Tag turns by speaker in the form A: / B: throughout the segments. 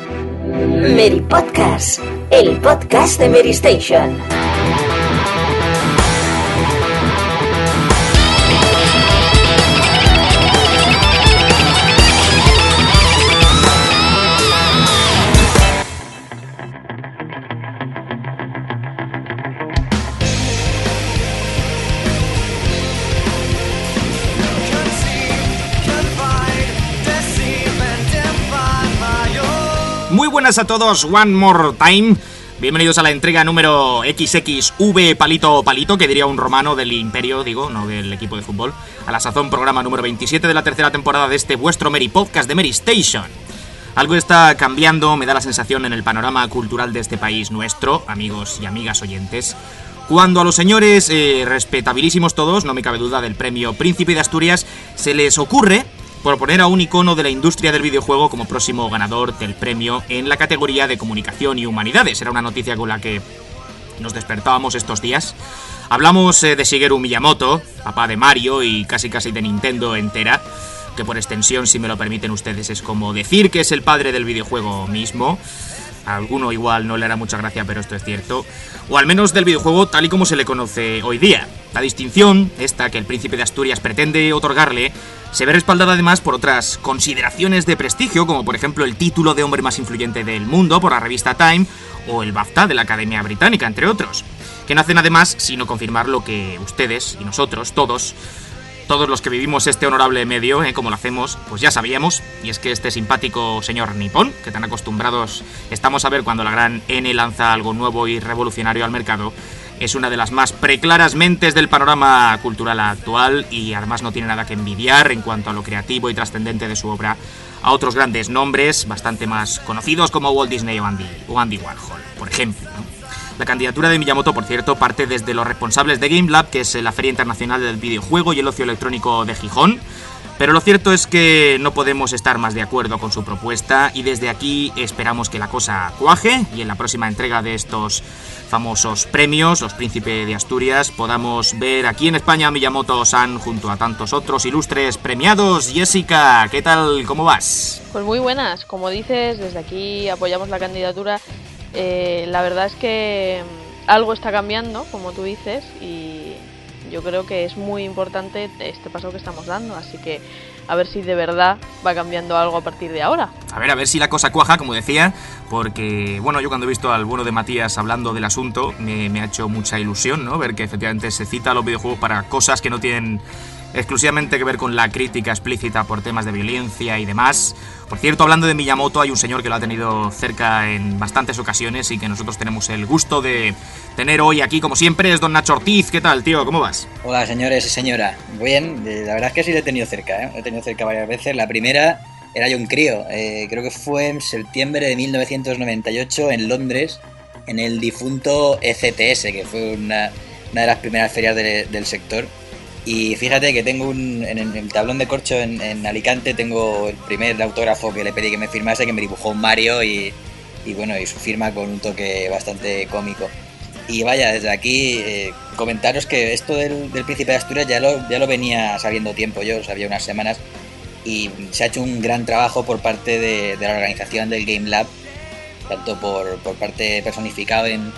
A: Mary Podcast, el podcast de Mary Station.
B: Muy buenas a todos, one more time. Bienvenidos a la entrega número XXV Palito Palito, que diría un romano del Imperio, digo, no del equipo de fútbol. A la sazón, programa número 27 de la tercera temporada de este vuestro Mary Podcast de Mary Station. Algo está cambiando, me da la sensación, en el panorama cultural de este país nuestro, amigos y amigas oyentes. Cuando a los señores, respetabilísimos todos, no me cabe duda, del premio Príncipe de Asturias, se les ocurre proponer a un icono de la industria del videojuego como próximo ganador del premio en la categoría de comunicación y humanidades. Era una noticia con la que nos despertábamos estos días. Hablamos de Shigeru Miyamoto, papá de Mario y casi de Nintendo entera, que por extensión, si me lo permiten ustedes, es como decir que es el padre del videojuego mismo. A alguno igual no le hará mucha gracia, pero esto es cierto. O al menos del videojuego tal y como se le conoce hoy día. La distinción, esta que el Príncipe de Asturias pretende otorgarle, se ve respaldada además por otras consideraciones de prestigio, como por ejemplo el título de hombre más influyente del mundo por la revista Time, o el BAFTA de la Academia Británica, entre otros, que no hacen además sino confirmar lo que ustedes y nosotros, todos los que vivimos este honorable medio, como lo hacemos, pues ya sabíamos, y es que este simpático señor nipón, que tan acostumbrados estamos a ver cuando la gran N lanza algo nuevo y revolucionario al mercado, es una de las más preclaras mentes del panorama cultural actual y además no tiene nada que envidiar en cuanto a lo creativo y trascendente de su obra a otros grandes nombres bastante más conocidos como Walt Disney o Andy Warhol, por ejemplo, ¿no? La candidatura de Miyamoto, por cierto, parte desde los responsables de Game Lab, que es la Feria Internacional del Videojuego y el Ocio Electrónico de Gijón, pero lo cierto es que no podemos estar más de acuerdo con su propuesta y desde aquí esperamos que la cosa cuaje y en la próxima entrega de estos famosos premios, los Príncipe de Asturias, podamos ver aquí en España a Miyamoto-san junto a tantos otros ilustres premiados. Jessica, ¿qué tal? ¿Cómo vas?
C: Pues muy buenas, como dices, desde aquí apoyamos la candidatura. La verdad es que algo está cambiando, como tú dices, y yo creo que es muy importante este paso que estamos dando, así que a ver si de verdad va cambiando algo a partir de ahora. A ver
B: si la cosa cuaja, como decía, porque, bueno, yo cuando he visto al bueno de Matías hablando del asunto, me ha hecho mucha ilusión, ¿no? Ver que efectivamente se cita a los videojuegos para cosas que no tienen exclusivamente que ver con la crítica explícita por temas de violencia y demás. Por cierto, hablando de Miyamoto, hay un señor que lo ha tenido cerca en bastantes ocasiones y que nosotros tenemos el gusto de tener hoy aquí, como siempre, es don Nacho Ortiz. ¿Qué tal, tío? ¿Cómo vas?
D: Hola, señores y señora. Bien, la verdad es que sí lo he tenido cerca, ¿eh? Lo he tenido cerca varias veces. La primera era yo un crío, creo que fue en septiembre de 1998 en Londres, en el difunto ECTS, que fue una de las primeras ferias del sector. Y fíjate que tengo en el tablón de corcho en Alicante tengo el primer autógrafo que le pedí que me firmase, que me dibujó un Mario y bueno, y su firma con un toque bastante cómico. Y vaya, desde aquí comentaros que esto del Príncipe de Asturias ya lo venía sabiendo tiempo, yo lo sabía unas semanas, y se ha hecho un gran trabajo por parte de la organización del Game Lab, tanto por parte personificado en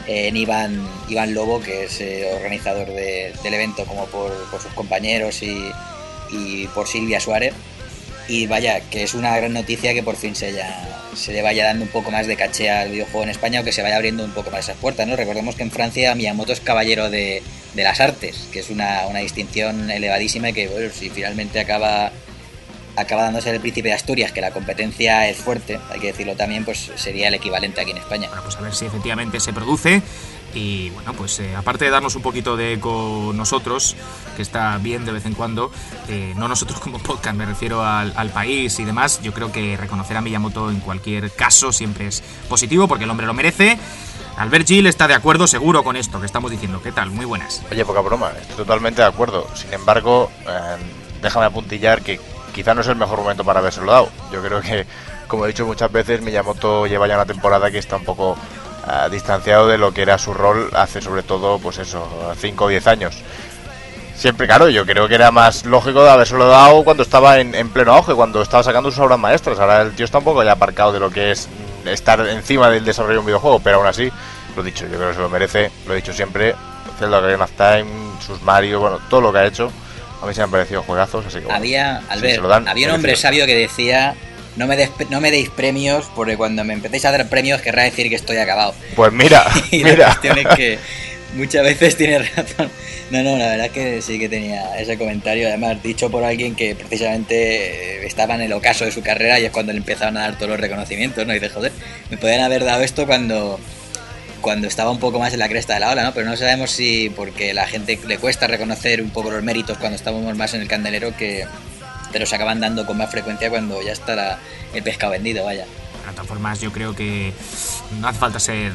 D: Iván Lobo, que es organizador del evento, como por sus compañeros y por Silvia Suárez. Y vaya, que es una gran noticia que por fin se le vaya dando un poco más de caché al videojuego en España, o que se vaya abriendo un poco más esas puertas, ¿no? Recordemos que en Francia Miyamoto es caballero de las artes, que es una distinción elevadísima y que, bueno, si finalmente acaba dándose el Príncipe de Asturias, que la competencia es fuerte, hay que decirlo también, pues sería el equivalente aquí en España.
B: Bueno, pues a ver si efectivamente se produce. Y bueno, pues aparte de darnos un poquito de eco nosotros, que está bien de vez en cuando, no nosotros como podcast, me refiero al país y demás, yo creo que reconocer a Miyamoto en cualquier caso siempre es positivo, porque el hombre lo merece. Albert Gil está de acuerdo seguro con esto que estamos diciendo. ¿Qué tal? Muy buenas.
E: Oye, poca broma, estoy totalmente de acuerdo. Sin embargo, déjame apuntillar que quizá no es el mejor momento para habérselo dado. Yo creo que, como he dicho muchas veces, Miyamoto lleva ya una temporada que está un poco distanciado de lo que era su rol hace sobre todo, pues eso, 5 o 10 años. Siempre, claro, yo creo que era más lógico de habérselo dado cuando estaba en pleno auge, cuando estaba sacando sus obras maestras. Ahora el tío está un poco ya aparcado de lo que es estar encima del desarrollo de un videojuego, pero aún así, lo dicho, yo creo que se lo merece, lo he dicho siempre. Zelda Ocarina of Time, sus Mario, bueno, todo lo que ha hecho, a mí se me han parecido juegazos, así que bueno,
D: había, Albert,
E: si se lo dan,
D: había un hombre sabio que decía: no me deis premios, porque cuando me empecéis a dar premios querrá decir que estoy acabado.
E: Pues mira,
D: y
E: mira.
D: La cuestión es que muchas veces tiene razón. No, la verdad es que sí que tenía ese comentario, además dicho por alguien que precisamente estaba en el ocaso de su carrera y es cuando le empezaron a dar todos los reconocimientos, ¿no? Y dice, joder, me podrían haber dado esto cuando estaba un poco más en la cresta de la ola, ¿no? Pero no sabemos si porque la gente le cuesta reconocer un poco los méritos cuando estábamos más en el candelero, que te los acaban dando con más frecuencia cuando ya está el pescado vendido, vaya.
B: De todas formas, yo creo que no hace falta ser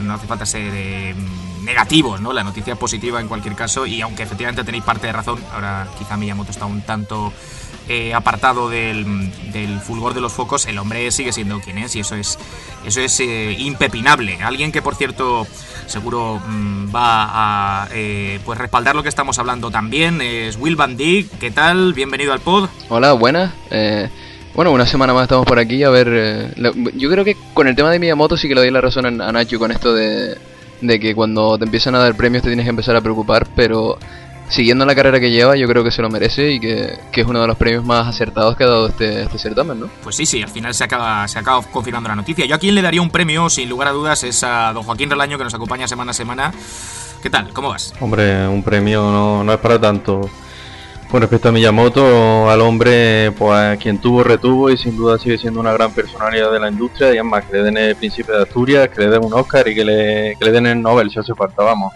B: negativos, ¿no? La noticia es positiva en cualquier caso, y aunque efectivamente tenéis parte de razón, ahora quizá Miyamoto está un tanto apartado del fulgor de los focos, el hombre sigue siendo quien es, y eso es impepinable. Alguien que, por cierto, seguro va a pues respaldar lo que estamos hablando también es Will Van Dijk. ¿Qué tal? Bienvenido al pod.
F: Hola, buenas. Bueno, una semana más estamos por aquí. A ver, yo creo que con el tema de Miyamoto sí que le doy la razón a Nacho con esto de que cuando te empiezan a dar premios te tienes que empezar a preocupar, pero siguiendo la carrera que lleva, yo creo que se lo merece y que es uno de los premios más acertados que ha dado este certamen, ¿no?
B: Pues sí, al final se acaba confirmando la noticia. Yo a quien le daría un premio, sin lugar a dudas, es a don Joaquín Relaño, que nos acompaña semana a semana. ¿Qué tal? ¿Cómo vas?
G: Hombre, un premio no es para tanto. Con respecto a Miyamoto, al hombre, pues quien tuvo, retuvo, y sin duda sigue siendo una gran personalidad de la industria, y es más, que le den el Príncipe de Asturias, que le den un Oscar y que le den el Nobel si hace falta, vamos.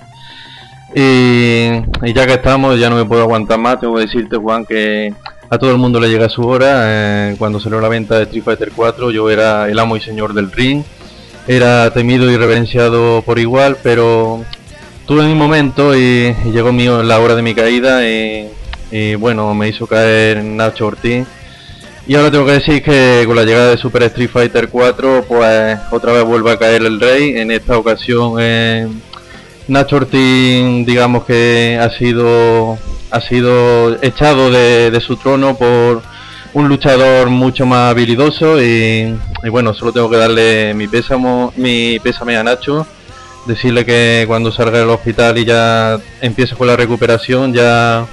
G: Y ya que estamos, ya no me puedo aguantar más, tengo que decirte, Juan, que a todo el mundo le llega su hora. Cuando salió la venta de Street Fighter 4, yo era el amo y señor del ring, era temido y reverenciado por igual, pero tuve mi momento y llegó la hora de mi caída, y bueno, me hizo caer Nacho Ortiz. Y ahora tengo que decir que con la llegada de Super Street Fighter 4, pues otra vez vuelve a caer el rey. En esta ocasión Nacho Ortiz, digamos que ha sido echado de su trono por un luchador mucho más habilidoso, y bueno, solo tengo que darle mi pésame a Nacho, decirle que cuando salga del hospital y ya empiece con la recuperación, ya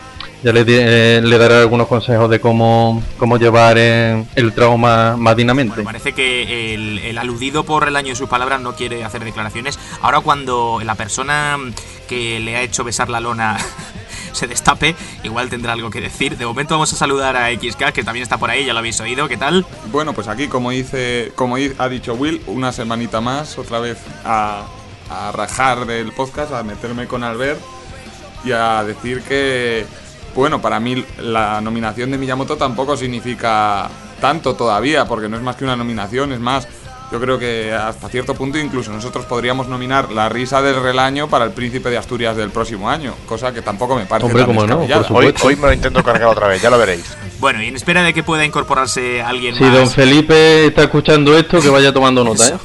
G: le daré algunos consejos de cómo llevar el trauma más dignamente.
B: Bueno, parece que el aludido por el año de sus palabras no quiere hacer declaraciones. Ahora, cuando la persona que le ha hecho besar la lona se destape, igual tendrá algo que decir. De momento vamos a saludar a XK, que también está por ahí, ya lo habéis oído. ¿Qué tal?
H: Bueno, pues aquí, como ha dicho Will, una semanita más, otra vez a rajar del podcast, a meterme con Albert y a decir que, bueno, para mí la nominación de Miyamoto tampoco significa tanto todavía, porque no es más que una nominación, es más, yo creo que hasta cierto punto incluso nosotros podríamos nominar La risa del Relaño para el Príncipe de Asturias del próximo año, cosa que tampoco me parece tan descabellada.
E: Hoy me lo intento cargar otra vez, ya lo veréis.
B: Bueno, y en espera de que pueda incorporarse alguien
G: si
B: más...
G: Si don Felipe está escuchando esto, que vaya tomando nota, ¿eh?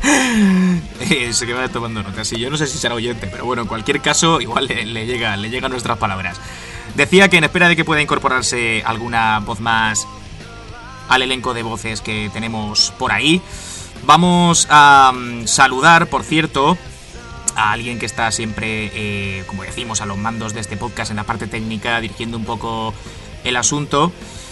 B: Eso, que vaya tomando nota. Sí, yo no sé si será oyente, pero bueno, en cualquier caso, igual le llegan nuestras palabras. Decía que en espera de que pueda incorporarse alguna voz más al elenco de voces que tenemos por ahí, vamos a saludar, por cierto, a alguien que está siempre, como decimos, a los mandos de este podcast en la parte técnica, dirigiendo un poco el asunto.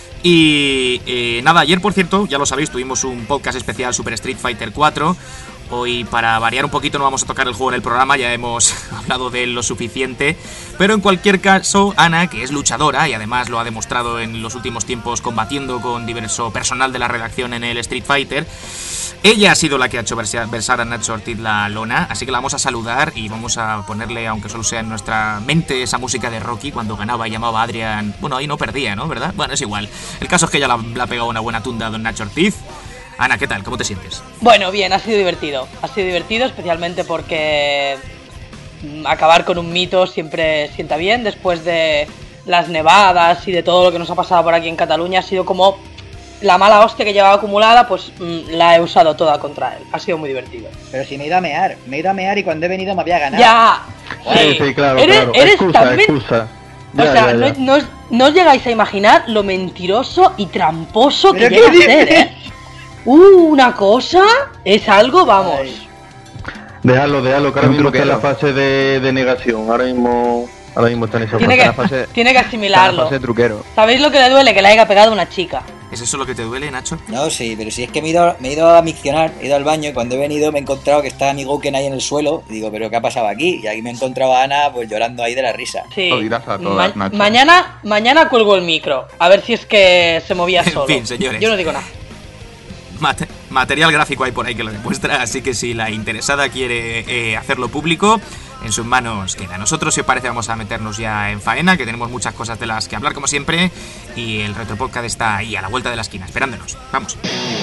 B: Y nada, ayer, por cierto, ya lo sabéis, tuvimos un podcast especial Super Street Fighter 4. Hoy, para variar un poquito, no vamos a tocar el juego en el programa, ya hemos hablado de él lo suficiente. Pero en cualquier caso, Ana, que es luchadora y además lo ha demostrado en los últimos tiempos combatiendo con diverso personal de la redacción en el Street Fighter, ella ha sido la que ha hecho versar a Nacho Ortiz la lona, así que la vamos a saludar y vamos a ponerle, aunque solo sea en nuestra mente, esa música de Rocky cuando ganaba y llamaba a Adrian. Bueno, ahí no perdía, ¿no? ¿Verdad? Bueno, es igual. El caso es que ella le ha pegado una buena tunda a don Nacho Ortiz. Ana, ¿qué tal? ¿Cómo te sientes?
I: Bueno, bien, ha sido divertido. Ha sido divertido, especialmente porque acabar con un mito siempre sienta bien. Después de las nevadas y de todo lo que nos ha pasado por aquí en Cataluña, ha sido como la mala hostia que llevaba acumulada, pues la he usado toda contra él. Ha sido muy divertido.
D: Pero si me he ido a mear y cuando he venido me había ganado.
I: ¡Ya!
G: Sí, claro,
I: Eres
G: excusa.
I: O sea, no os llegáis a imaginar lo mentiroso y tramposo que llega a ser, ¿eh? Una cosa es algo, vamos.
G: Déjalo, que ahora mismo está en la fase de negación. Ahora mismo está en esa fase.
I: Tiene que asimilarlo.
F: Fase truquero.
I: ¿Sabéis lo que le duele? Que le haya pegado una chica.
B: ¿Es eso lo que te duele, Nacho?
D: No, sí, pero si es que me he ido a miccionar, he ido al baño y cuando he venido me he encontrado que estaba mi Gouken ahí en el suelo. Y digo, ¿pero qué ha pasado aquí? Y aquí me he encontrado a Ana pues llorando ahí de la risa.
I: Sí.
H: Lo dirás a todas, Nacho.
I: Mañana cuelgo el micro. A ver si es que se movía solo.
B: En fin, señores.
I: Yo no digo nada.
B: Material gráfico hay por ahí que lo demuestra, así que si la interesada quiere hacerlo público, en sus manos queda. Nosotros, si os parece, vamos a meternos ya en faena, que tenemos muchas cosas de las que hablar, como siempre, y el Retropodcast está ahí, a la vuelta de la esquina, esperándonos. Vamos.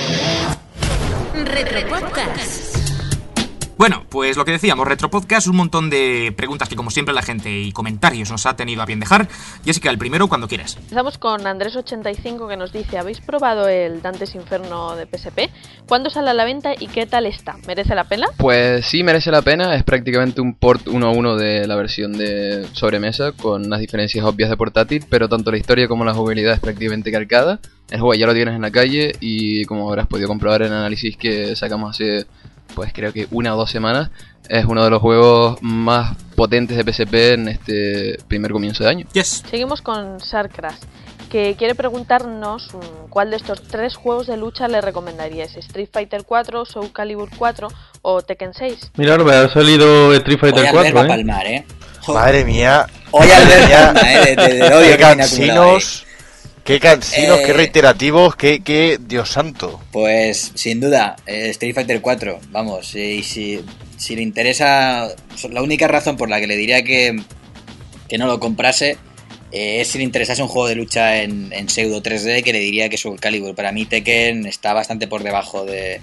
A: Retropodcast.
B: Bueno, pues lo que decíamos, Retropodcast, un montón de preguntas que, como siempre, la gente y comentarios nos ha tenido a bien dejar. Jessica, el primero, cuando quieras.
C: Empezamos con Andrés85, que nos dice: ¿habéis probado el Dante's Inferno de PSP? ¿Cuándo sale a la venta y qué tal está? ¿Merece la pena?
F: Pues sí, merece la pena. Es prácticamente un port 1-1 de la versión de sobremesa, con unas diferencias obvias de portátil, pero tanto la historia como la jugabilidad es prácticamente calcada. El juego ya lo tienes en la calle y, como habrás podido comprobar en el análisis que sacamos hace, pues creo que 1 o 2 semanas, es uno de los juegos más potentes de PSP en este primer comienzo de año.
B: Yes.
C: Seguimos con Sarkras, que quiere preguntarnos cuál de estos 3 juegos de lucha le recomendaríais: Street Fighter 4, Soul Calibur 4 o Tekken 6.
G: Mira, me ha salido Street Fighter 4,
D: va a palmar,
E: Madre mía.
D: Hoy Albert palma, de odio
E: qué
D: que tiene acumulado ahí.
E: Qué cansinos, qué reiterativos, qué Dios santo.
D: Pues sin duda, Street Fighter 4, vamos, si le interesa, la única razón por la que le diría que no lo comprase es si le interesase un juego de lucha en pseudo 3D, que le diría que Soul Calibur. Para mí Tekken está bastante por debajo de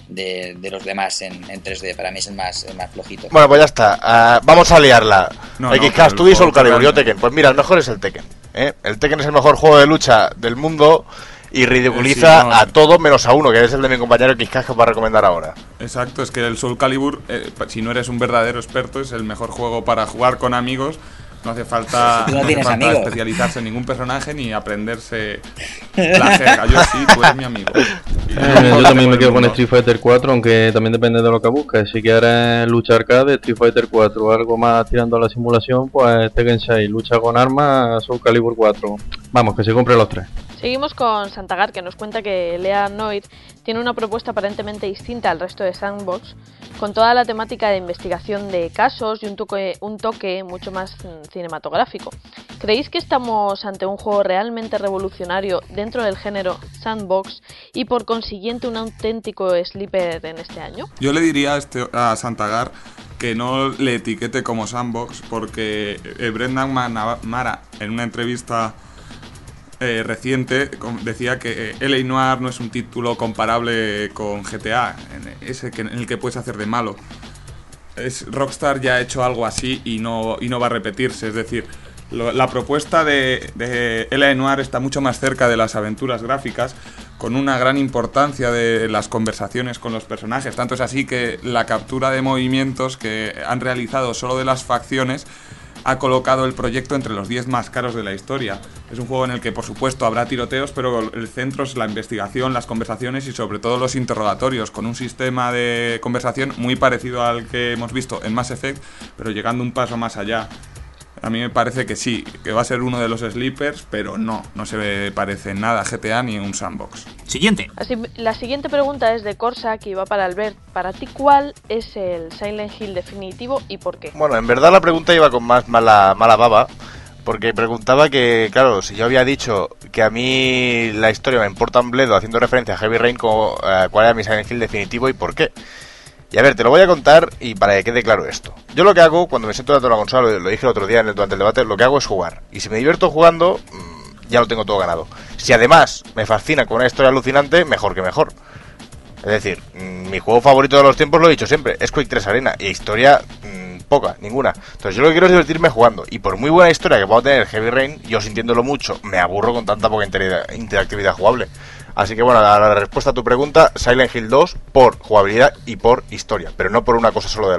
D: los demás en 3D, para mí es el más flojito.
E: Bueno, pues ya está, vamos a liarla. XCast, tú y Soul Calibur, yo Tekken. Pues mira, el mejor es el Tekken. El Tekken es el mejor juego de lucha del mundo y ridiculiza a todos menos a uno, que es el de mi compañero XCast, que os va a recomendar ahora.
H: Exacto, es que el Soul Calibur, si no eres un verdadero experto, es el mejor juego para jugar con amigos. No hace falta, especializarse en ningún personaje ni aprenderse la jerga. Yo sí, tú eres mi amigo.
G: Yo también me quedo con Street Fighter 4, aunque también depende de lo que busques. Si quieres lucha arcade, Street Fighter 4, algo más tirando a la simulación, pues Tekken 6, lucha con armas, Soul Calibur 4. Vamos, que se compre los 3.
C: Seguimos con Santagar, que nos cuenta que Lea Noir tiene una propuesta aparentemente distinta al resto de Sandbox, con toda la temática de investigación de casos y un toque mucho más cinematográfico. ¿Creéis que estamos ante un juego realmente revolucionario dentro del género Sandbox y por consiguiente un auténtico sleeper en este año?
H: Yo le diría a Santagar que no le etiquete como Sandbox, porque Brendan Mara, en una entrevista reciente, decía que L.A. Noire no es un título comparable con GTA, en el que puedes hacer de malo. Rockstar ya ha hecho algo así y no va a repetirse. Es decir, la propuesta de L.A. Noire está mucho más cerca de las aventuras gráficas, con una gran importancia de las conversaciones con los personajes. Tanto es así que la captura de movimientos que han realizado solo de las facciones ha colocado el proyecto entre los 10 más caros de la historia. Es un juego en el que, por supuesto, habrá tiroteos, pero el centro es la investigación, las conversaciones y sobre todo los interrogatorios, con un sistema de conversación muy parecido al que hemos visto en Mass Effect, pero llegando un paso más allá. A mí me parece que sí, que va a ser uno de los sleepers, pero no se parece en nada a GTA ni a un sandbox.
B: Siguiente.
C: La siguiente pregunta es de Corsa, que va para Albert. Para ti, ¿cuál es el Silent Hill definitivo y por qué?
E: Bueno, en verdad la pregunta iba con más mala baba, porque preguntaba que, claro, si yo había dicho que a mí la historia me importa un bledo, haciendo referencia a Heavy Rain, cuál era mi Silent Hill definitivo y por qué. Y a ver, te lo voy a contar y para que quede claro esto. Yo lo que hago cuando me siento delante de una consola, lo dije el otro día durante el debate, lo que hago es jugar. Y si me divierto jugando, ya lo tengo todo ganado. Si además me fascina con una historia alucinante, mejor que mejor. Es decir, mi juego favorito de los tiempos, lo he dicho siempre, es Quake 3 Arena. Y historia, poca, ninguna. Entonces yo lo que quiero es divertirme jugando. Y por muy buena historia que pueda tener Heavy Rain, yo sintiéndolo mucho, me aburro con tanta poca interactividad jugable. Así que bueno, la respuesta a tu pregunta, Silent Hill 2 por jugabilidad y por historia, pero no por una cosa solo de las dos.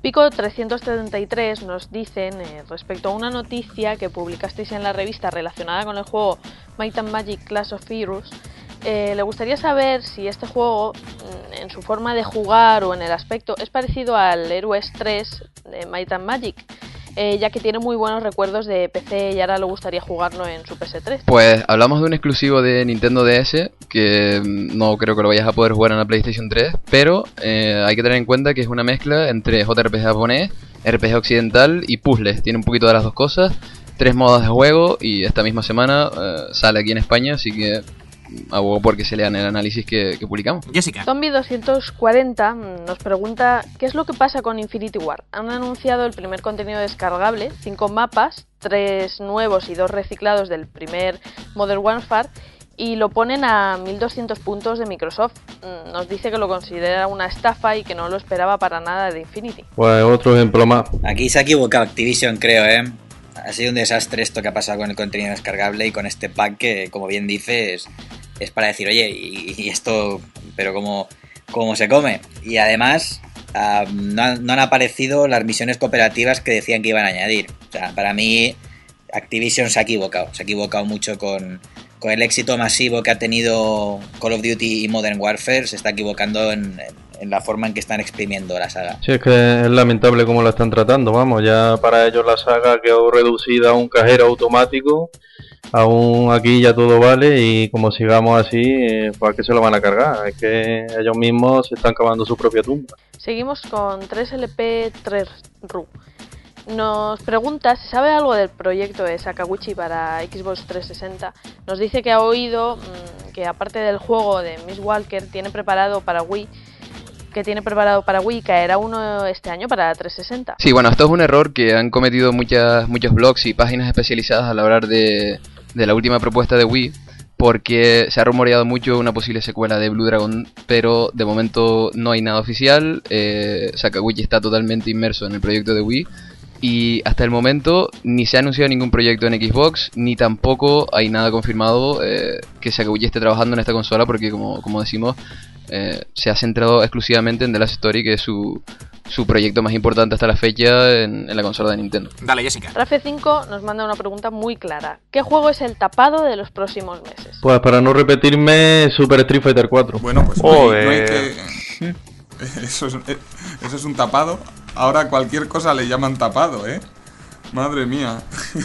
C: Pico 373 nos dicen, respecto a una noticia que publicasteis en la revista relacionada con el juego Might and Magic Clash of Heroes, le gustaría saber si este juego, en su forma de jugar o en el aspecto, es parecido al Heroes 3 de Might and Magic, ya que tiene muy buenos recuerdos de PC y ahora le gustaría jugarlo en su PS3.
F: Pues hablamos de un exclusivo de Nintendo DS, que no creo que lo vayas a poder jugar en la PlayStation 3, pero hay que tener en cuenta que es una mezcla entre JRPG japonés, RPG occidental y puzzles. Tiene un poquito de las dos cosas, 3 modos de juego, y esta misma semana sale aquí en España, así que abogo porque se lean el análisis que publicamos.
B: Jessica.
C: Zombie 240 nos pregunta qué es lo que pasa con Infinity Ward. Han anunciado el primer contenido descargable, 5 mapas, 3 nuevos y 2 reciclados del primer Modern Warfare, y lo ponen a 1200 puntos de Microsoft. Nos dice que lo considera una estafa y que no lo esperaba para nada de Infinity.
G: Pues otro ejemplo más.
D: Aquí se ha equivocado Activision, creo, ¿eh? Ha sido un desastre esto que ha pasado con el contenido descargable y con este pack que, como bien dices, es para decir, oye, y esto, pero ¿cómo se come? Y además no han aparecido las misiones cooperativas que decían que iban a añadir. O sea, para mí Activision se ha equivocado mucho con el éxito masivo que ha tenido Call of Duty y Modern Warfare. Se está equivocando en la forma en que están exprimiendo la saga.
G: Sí, es que es lamentable cómo la están tratando, vamos, ya para ellos la saga quedó reducida a un cajero automático, aún aquí ya todo vale, y como sigamos así, pues ¿a qué se lo van a cargar? Es que ellos mismos se están cavando su propia tumba.
C: Seguimos con 3LP3RU. Nos pregunta si sabe algo del proyecto de Sakaguchi para Xbox 360. Nos dice que ha oído que aparte del juego de Miss Walker tiene preparado para Wii, caerá uno este año para 360.
F: Sí, bueno, esto es un error que han cometido muchos blogs y páginas especializadas al hablar de la última propuesta de Wii, porque se ha rumoreado mucho una posible secuela de Blue Dragon, pero de momento no hay nada oficial. Sakaguchi está totalmente inmerso en el proyecto de Wii, y hasta el momento ni se ha anunciado ningún proyecto en Xbox, ni tampoco hay nada confirmado que Sakaguchi esté trabajando en esta consola, porque como decimos, se ha centrado exclusivamente en The Last Story, que es su proyecto más importante hasta la fecha en la consola de Nintendo.
B: Dale, Jessica.
C: Rafe5 nos manda una pregunta muy clara. ¿Qué juego es el tapado de los próximos meses?
G: Pues para no repetirme, Super Street Fighter 4.
H: Bueno, pues no hay que... Eso es un tapado. Ahora cualquier cosa le llaman tapado, ¿eh? Madre mía.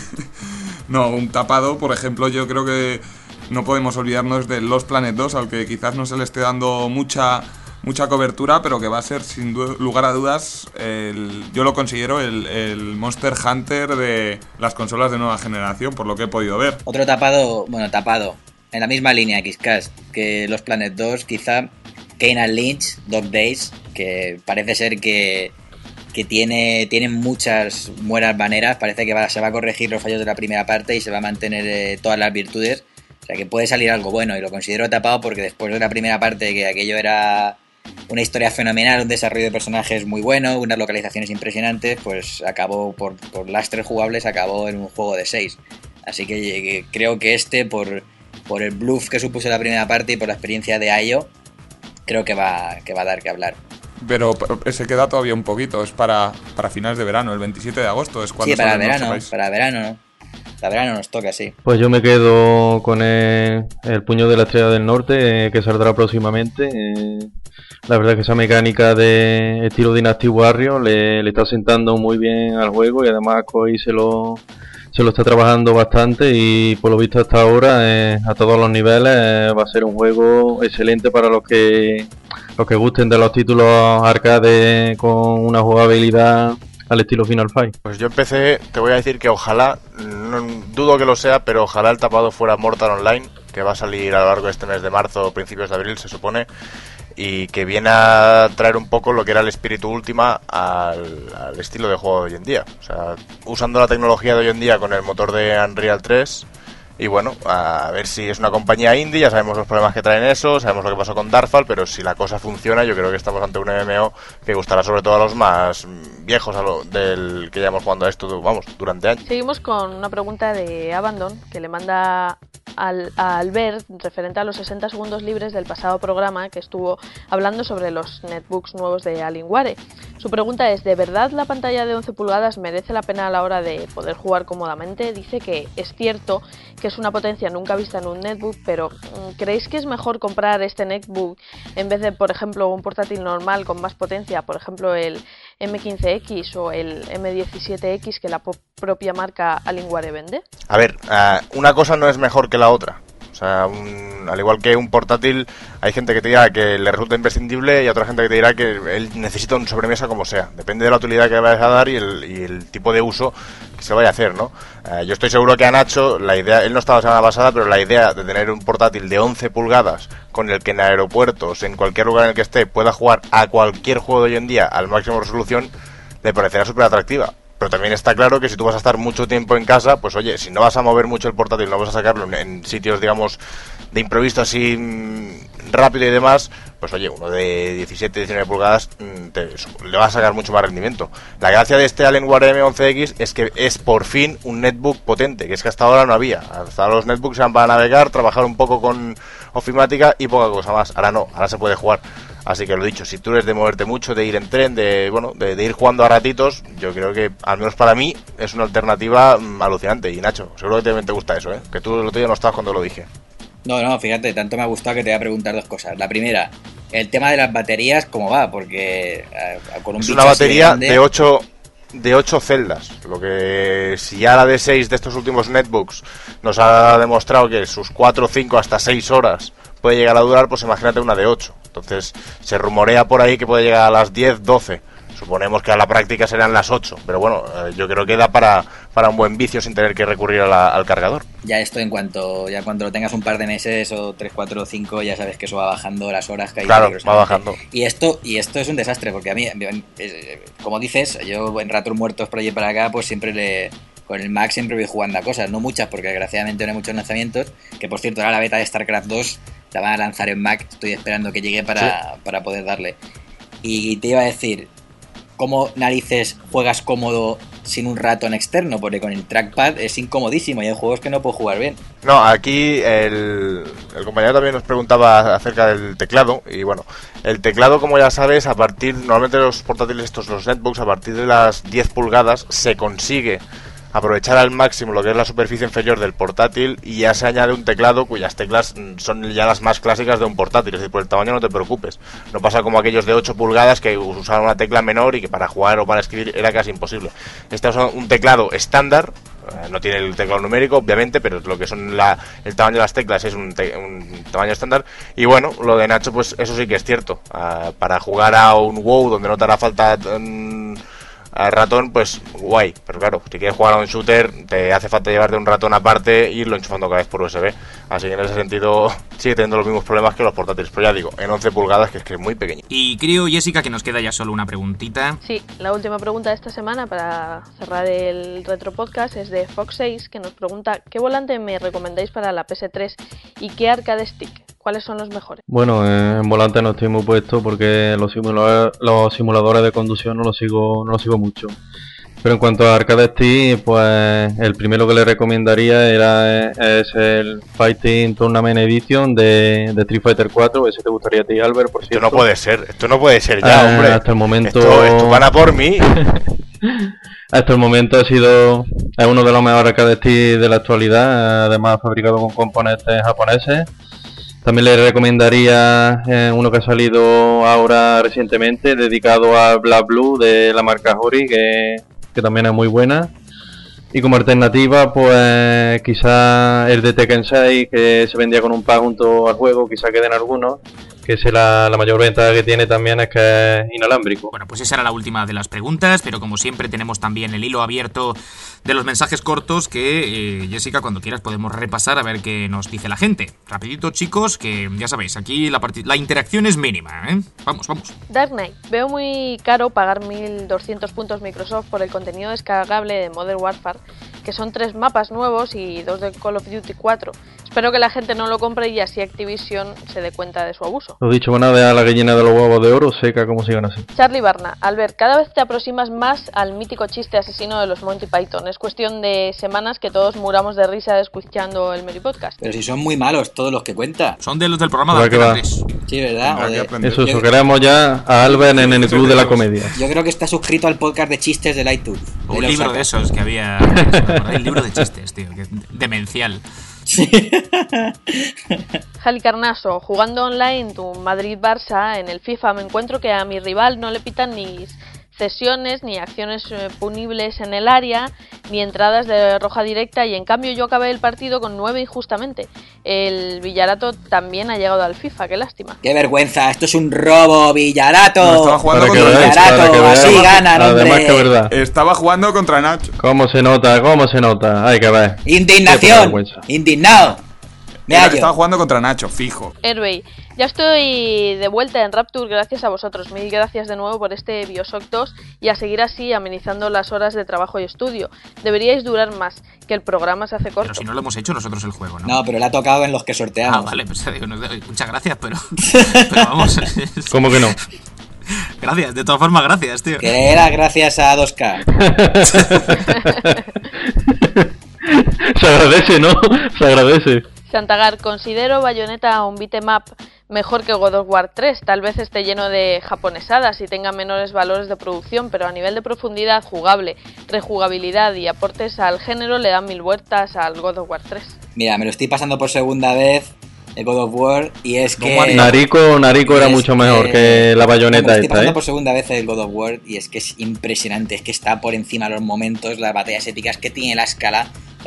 H: No, un tapado, por ejemplo, yo creo que no podemos olvidarnos de Lost Planet 2, al que quizás no se le esté dando mucha cobertura, pero que va a ser sin lugar a dudas, yo lo considero el Monster Hunter de las consolas de nueva generación, por lo que he podido ver.
D: Otro tapado, en la misma línea Xcast que Lost Planet 2, quizá Kane and Lynch, Dog Days, que parece ser que tiene muchas buenas maneras. Parece que se va a corregir los fallos de la primera parte y se va a mantener todas las virtudes. O sea que puede salir algo bueno, y lo considero tapado porque después de la primera parte, que aquello era una historia fenomenal, un desarrollo de personajes muy bueno, unas localizaciones impresionantes, pues acabó por lastres jugables, acabó en un juego de 6. Así que creo que por el bluff que supuso la primera parte y por la experiencia de Ayo, creo que va a dar que hablar.
H: Pero se queda todavía un poquito, es para finales de verano, el 27 de agosto es cuando...
D: Sí, para verano, la verano nos toca, sí.
G: Pues yo me quedo con el Puño de la Estrella del Norte, que saldrá próximamente. La verdad es que esa mecánica de estilo Dynasty Warriors le está sentando muy bien al juego, y además Koei se lo está trabajando bastante, y por lo visto hasta ahora a todos los niveles va a ser un juego excelente para los que gusten de los títulos arcade con una jugabilidad al estilo Final Fight.
E: Pues yo empecé, te voy a decir que ojalá, no dudo que lo sea, pero ojalá el tapado fuera Mortal Online, que va a salir a lo largo de este mes de marzo o principios de abril, se supone, y que viene a traer un poco lo que era el espíritu Ultima al estilo de juego de hoy en día. O sea, usando la tecnología de hoy en día con el motor de Unreal 3. Y bueno, a ver si es una compañía indie, ya sabemos los problemas que traen eso, sabemos lo que pasó con Darkfall, pero si la cosa funciona, yo creo que estamos ante un MMO que gustará sobre todo a los más viejos, del que llevamos jugando a esto, vamos, durante años.
C: Seguimos con una pregunta de Abandon, que le manda a Albert referente a los 60 segundos libres del pasado programa, que estuvo hablando sobre los netbooks nuevos de Alienware. Su pregunta es: ¿de verdad la pantalla de 11 pulgadas merece la pena a la hora de poder jugar cómodamente? Dice que es cierto que es una potencia nunca vista en un netbook, pero ¿creéis que es mejor comprar este netbook en vez de, por ejemplo, un portátil normal con más potencia, por ejemplo el M15X o el M17X que la propia marca Alienware vende?
E: A ver, una cosa no es mejor que la otra. O sea, al igual que un portátil, hay gente que te dirá que le resulta imprescindible y otra gente que te dirá que él necesita un sobremesa como sea. Depende de la utilidad que le vayas a dar y el tipo de uso que se vaya a hacer, ¿no? Yo estoy seguro que a Nacho, la idea, él no estaba la semana pasada, pero la idea de tener un portátil de 11 pulgadas con el que en aeropuertos, en cualquier lugar en el que esté, pueda jugar a cualquier juego de hoy en día al máximo resolución, le parecerá súper atractiva. Pero también está claro que si tú vas a estar mucho tiempo en casa, pues oye, si no vas a mover mucho el portátil, no vas a sacarlo en sitios, digamos, de improviso así rápido y demás, pues oye, uno de 17, 19 pulgadas le va a sacar mucho más rendimiento. La gracia de este Alienware M11X es que es por fin un netbook potente, que es que hasta ahora no había. Hasta ahora los netbooks eran para navegar, trabajar un poco con ofimática y poca cosa más. Ahora no, ahora se puede jugar. Así que lo dicho, si tú eres de moverte mucho, de ir en tren, de ir jugando a ratitos, yo creo que, al menos para mí, es una alternativa alucinante. Y Nacho, seguro que también te gusta eso, ¿eh? Que tú el otro día no estabas cuando lo dije.
D: No, fíjate, tanto me ha gustado que te voy a preguntar dos cosas. La primera, el tema de las baterías, ¿cómo va? Porque con un
E: es una batería grande, de 8 celdas. Lo que si ya la de 6 de estos últimos netbooks nos ha demostrado que sus 4, 5, hasta 6 horas puede llegar a durar, pues imagínate una de 8. Entonces se rumorea por ahí que puede llegar a las 10, 12. Suponemos que a la práctica serán las 8, pero bueno, yo creo que da para un buen vicio sin tener que recurrir al cargador.
D: Ya esto ya cuando lo tengas un par de meses o 3, 4 o 5, ya sabes que eso va bajando las horas que hay.
E: Claro, va bajando.
D: Y esto es un desastre, porque a mí, como dices, yo en ratos muertos por allí y para acá, pues con el Mac siempre voy jugando a cosas, no muchas, porque desgraciadamente no hay muchos lanzamientos, que por cierto ahora la beta de StarCraft 2 la van a lanzar en Mac, estoy esperando que llegue para poder darle. Y te iba a decir, ¿cómo narices juegas cómodo sin un ratón externo? Porque con el trackpad es incomodísimo y hay juegos que no puedo jugar bien.
E: No, aquí el compañero también nos preguntaba acerca del teclado. Y bueno, el teclado, como ya sabes, normalmente los portátiles los netbooks, a partir de las 10 pulgadas se consigue aprovechar al máximo lo que es la superficie inferior del portátil y ya se añade un teclado cuyas teclas son ya las más clásicas de un portátil, es decir, por el tamaño no te preocupes. No pasa como aquellos de 8 pulgadas que usaban una tecla menor y que para jugar o para escribir era casi imposible. Este es un teclado estándar, no tiene el teclado numérico obviamente, pero lo que son el tamaño de las teclas es un tamaño estándar. Y bueno, lo de Nacho, pues eso sí que es cierto, para jugar a un WoW donde no te hará falta al ratón, pues guay, pero claro, si quieres jugar a un shooter te hace falta llevarte un ratón aparte e irlo enchufando cada vez por USB, así que en ese sentido sigue teniendo los mismos problemas que los portátiles, pero ya digo, en 11 pulgadas que es muy pequeño.
B: Y creo, Jessica, que nos queda ya solo una preguntita.
C: Sí, la última pregunta de esta semana para cerrar el retro podcast es de Fox6, que nos pregunta: ¿qué volante me recomendáis para la PS3 y qué arcade stick? ¿Cuáles son los mejores?
G: Bueno, en volante no estoy muy puesto porque los simuladores de conducción no los sigo mucho. Pero en cuanto a arcade stick, pues el primero que le recomendaría es el Fighting Tournament Edition de Street Fighter 4. Ese te gustaría a ti, Albert, por cierto.
E: Esto no puede ser ya, hombre.
G: Hasta el momento...
E: Esto van a por mí.
G: Hasta el momento es uno de los mejores arcade stick de la actualidad, además fabricado con componentes japoneses. También le recomendaría uno que ha salido ahora recientemente, dedicado a Black Blue de la marca Hori, que también es muy buena. Y como alternativa, pues quizá el de Tekken 6, que se vendía con un pack junto al juego, quizá queden algunos, que es la mayor ventaja que tiene también es que es inalámbrico.
B: Bueno, pues esa era la última de las preguntas, pero como siempre tenemos también el hilo abierto de los mensajes cortos que, Jessica, cuando quieras podemos repasar a ver qué nos dice la gente. Rapidito, chicos, que ya sabéis, aquí la interacción es mínima, ¿eh? Vamos.
C: Dark Knight: veo muy caro pagar 1200 puntos Microsoft por el contenido descargable de Modern Warfare, que son 3 mapas nuevos y 2 de Call of Duty 4. Espero que la gente no lo compre y así Activision se dé cuenta de su abuso.
G: Lo dicho, van a dejar la gallina de los huevos de oro seca como sigan así.
C: Charlie Barna, Albert, cada vez te aproximas más al mítico chiste asesino de los Monty Python. Es cuestión de semanas que todos muramos de risa escuchando el Meri Podcast.
D: Pero si son muy malos todos los que cuenta.
B: Son de los del programa de Andrés.
D: Sí, ¿verdad?
G: Eso, queremos ya a Albert en el club de la comedia.
D: Yo creo que está suscrito al podcast de chistes de iTunes.
B: Un libro de esos que había. El libro de chistes, tío. Que demencial.
D: Sí.
C: Jali Carnaso, jugando online tu Madrid-Barça en el FIFA, me encuentro que a mi rival no le pitan ni cesiones, ni acciones punibles en el área, ni entradas de roja directa, y en cambio yo acabé el partido con 9 injustamente. El Villarato también ha llegado al FIFA, qué lástima.
D: ¡Qué vergüenza! ¡Esto es un robo, Villarato!
H: No, estaba jugando contra
D: Villarato, así ganan, hombre.
G: Además que verdad.
H: Estaba jugando contra Nacho.
G: ¿Cómo se nota? Hay que ver.
D: ¡Indignación! ¡Indignado!
H: Estaba jugando contra Nacho, fijo.
C: Airway, ya estoy de vuelta en Rapture gracias a vosotros. Mil gracias de nuevo por este Bioshock 2 y a seguir así amenizando las horas de trabajo y estudio. Deberíais durar más, que el programa se hace corto.
B: Pero si no lo hemos hecho nosotros el juego, ¿no?
D: No, pero le ha tocado en los que sorteamos.
B: Ah, vale, pues digo, muchas gracias, pero vamos.
G: ¿Cómo que no?
B: Gracias, de todas formas, gracias, tío.
D: Que era gracias a 2K.
G: Se agradece, ¿no? Se agradece.
C: Santagar, considero Bayonetta un beat'em up mejor que God of War 3. Tal vez esté lleno de japonesadas y tenga menores valores de producción, pero a nivel de profundidad, jugable, rejugabilidad y aportes al género le dan 1000 vueltas al God of War 3.
D: Mira, me lo estoy pasando por segunda vez el God of War y es que...
G: Nariko era mucho mejor que la Bayonetta
D: me estoy pasando
G: esta,
D: por segunda vez el God of War y es que es impresionante, es que está por encima de los momentos, las batallas épicas que tiene la escala,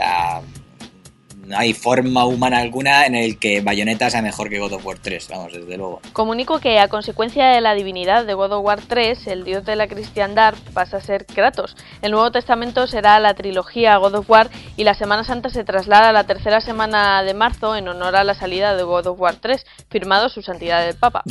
D: no hay forma humana alguna en el que Bayonetta sea mejor que God of War 3, vamos, desde luego.
C: Comunico que a consecuencia de la divinidad de God of War 3, el dios de la cristiandad pasa a ser Kratos. El Nuevo Testamento será la trilogía God of War y la Semana Santa se traslada a la tercera semana de marzo en honor a la salida de God of War 3, firmado su santidad el Papa.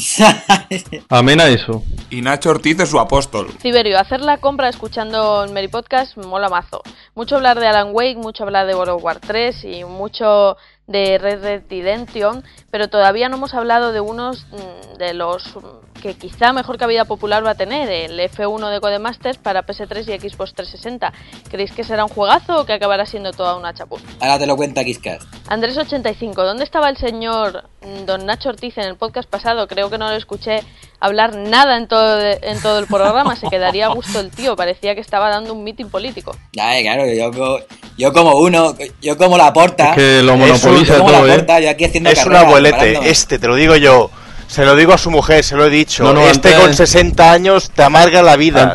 G: Amén a eso.
H: Y Nacho Ortiz es su apóstol.
C: Ciberio, hacer la compra escuchando el Meri Podcast mola mazo. Mucho hablar de Alan Wake, mucho hablar de God of War 3 y mucho de Red Dead Redemption, pero todavía no hemos hablado de unos de los que quizá mejor cabida popular va a tener, el F1 de Codemasters para PS3 y Xbox 360. ¿Creéis que será un juegazo o que acabará siendo toda una chapuz?
D: Ahora te lo cuenta Kizkat.
C: Andrés85, ¿dónde estaba el señor don Nacho Ortiz en el podcast pasado? Creo que no lo escuché hablar nada en todo el programa. Se quedaría a gusto el tío, parecía que estaba dando un meeting político.
D: Ya, claro, yo como la porta.
G: Es que lo monopoliza todo,
D: yo aquí haciendo
E: es un abuelete, te lo digo yo. Se lo digo a su mujer, se lo he dicho. Antes, con 60 años te amarga la vida.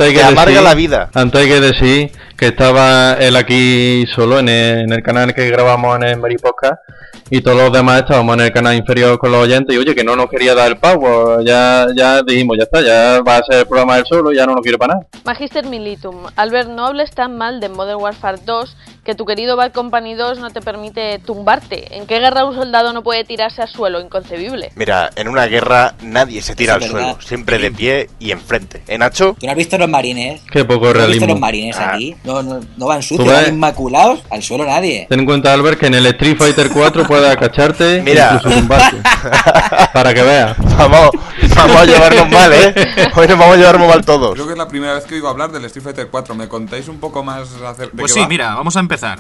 G: Antes hay que decir que estaba él aquí solo en el canal que grabamos en el Meri Podcast y todos los demás estábamos en el canal inferior con los oyentes y oye, que no nos quería dar el pago. Ya dijimos, ya está, ya va a ser el programa él solo, ya no nos quiere para nada.
C: Magister Militum, Albert, no hables tan mal de Modern Warfare 2 que tu querido Bad Company 2 no te permite tumbarte. ¿En qué guerra un soldado no puede tirarse al suelo? Inconcebible.
E: Mira, en una guerra nadie se tira al suelo, siempre de pie y enfrente. ¿Nacho?
D: ¿Tú no has visto los marines?
G: Qué poco realismo.
D: ¿Has visto los marines aquí? No van sucios, van inmaculados, al suelo nadie.
G: Ten en cuenta, Albert, que en el Street Fighter 4 puede acacharte e incluso tumbarte. Para que veas.
E: Vamos a llevarnos mal, Hoy nos vamos a llevar muy mal todos.
H: Creo que es la primera vez que oigo hablar del Street Fighter 4. ¿Me contáis un poco más acerca de
B: Pues sí, mira, vamos a empezar.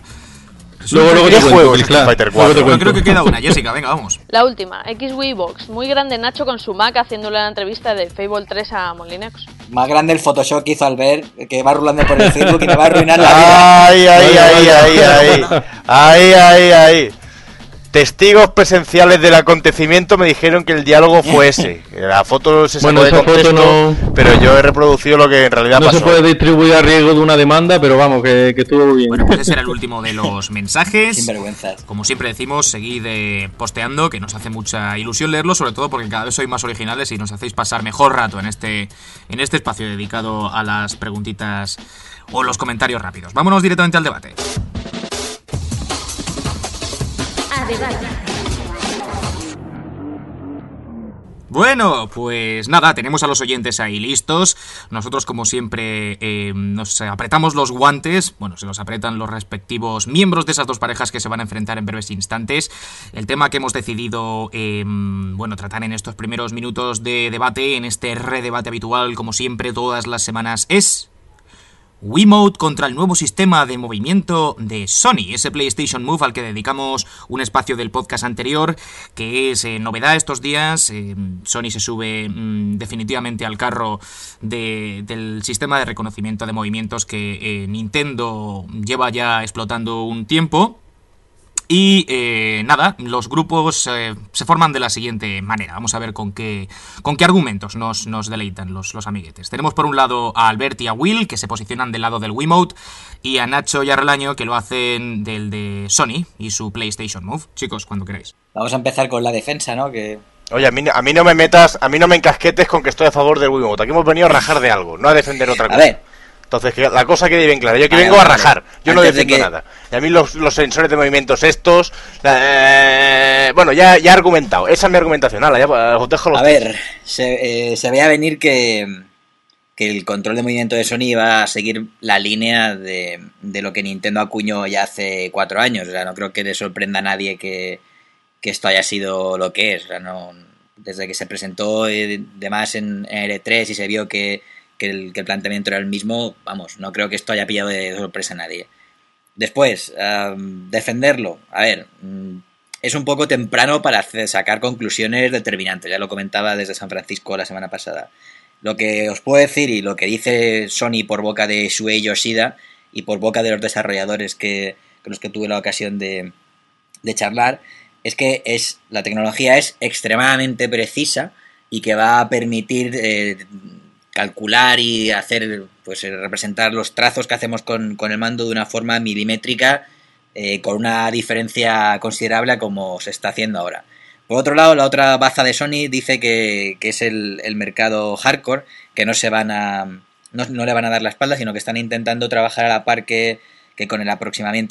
G: Luego
E: ¿qué juego es Street Fighter 4?
B: Yo creo que queda una, Jessica, venga, vamos.
C: La última, XWiiBox. Muy grande Nacho con su Mac haciéndole la entrevista de Fable 3 a Molinex.
D: Más grande el Photoshop que hizo Albert, que va rulando por el Facebook y me va a arruinar la
E: vida. Ay. Testigos presenciales del acontecimiento me dijeron que el diálogo fue ese. La foto se sacó de contexto, pero yo he reproducido lo que en realidad pasó.
G: No se puede distribuir a riesgo de una demanda, pero vamos, que estuvo bien.
B: Bueno, pues ese era el último de los mensajes.
D: Sinvergüenzas.
B: Como siempre decimos, seguid posteando, que nos hace mucha ilusión leerlo, sobre todo porque cada vez sois más originales y nos hacéis pasar mejor rato en este espacio dedicado a las preguntitas o los comentarios rápidos. Vámonos directamente al debate. Bueno, pues nada, tenemos a los oyentes ahí listos. Nosotros, como siempre, nos apretamos los guantes. Bueno, se los apretan los respectivos miembros de esas dos parejas que se van a enfrentar en breves instantes. El tema que hemos decidido, tratar en estos primeros minutos de debate, en este redebate habitual, como siempre, todas las semanas, es Wiimote contra el nuevo sistema de movimiento de Sony, ese PlayStation Move al que dedicamos un espacio del podcast anterior, que es novedad estos días. Sony se sube definitivamente al carro del sistema de reconocimiento de movimientos que Nintendo lleva ya explotando un tiempo. Y los grupos se forman de la siguiente manera. Vamos a ver con qué argumentos nos deleitan los amiguetes. Tenemos por un lado a Albert y a Will, que se posicionan del lado del Wiimote, y a Nacho y a Relaño, que lo hacen del de Sony y su PlayStation Move. Chicos, cuando queráis.
D: Vamos a empezar con la defensa, ¿no?
E: Oye, a mí no me metas, a mí no me encasquetes con que estoy a favor del Wiimote. Aquí hemos venido a rajar de algo, no a defender otra cosa.
D: A ver.
E: Entonces, que la cosa quede bien clara. Yo aquí vengo a rajar. Yo no defiendo nada. Y a mí los sensores de movimientos estos... ya he argumentado. Esa es mi argumentación. Os dejo los...
D: A ver, se veía venir que el control de movimiento de Sony iba a seguir la línea de lo que Nintendo acuñó ya hace 4 años. O sea, no creo que le sorprenda a nadie que esto haya sido lo que es. O sea, no, desde que se presentó demás en E3 y se vio que el planteamiento era el mismo, vamos, no creo que esto haya pillado de sorpresa a nadie. Después, defenderlo. A ver, es un poco temprano para sacar conclusiones determinantes. Ya lo comentaba desde San Francisco la semana pasada. Lo que os puedo decir y lo que dice Sony por boca de Shuei Yoshida y por boca de los desarrolladores con los que tuve la ocasión de charlar, es que la tecnología es extremadamente precisa y que va a permitir calcular y hacer, pues representar los trazos que hacemos con el mando de una forma milimétrica, con una diferencia considerable como se está haciendo ahora. Por otro lado, la otra baza de Sony dice que es el mercado hardcore, que no le van a dar la espalda, sino que están intentando trabajar a la par que con el aproximamiento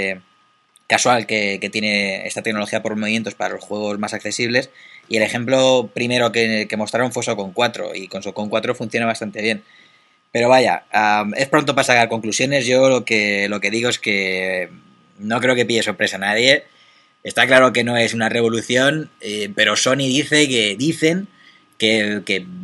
D: casual que tiene esta tecnología por movimientos para los juegos más accesibles. Y el ejemplo primero que mostraron fue Socon 4, y con Socon 4 funciona bastante bien. Pero vaya, es pronto para sacar conclusiones. Yo lo que digo es que no creo que pille sorpresa a nadie. Está claro que no es una revolución, pero Sony dicen que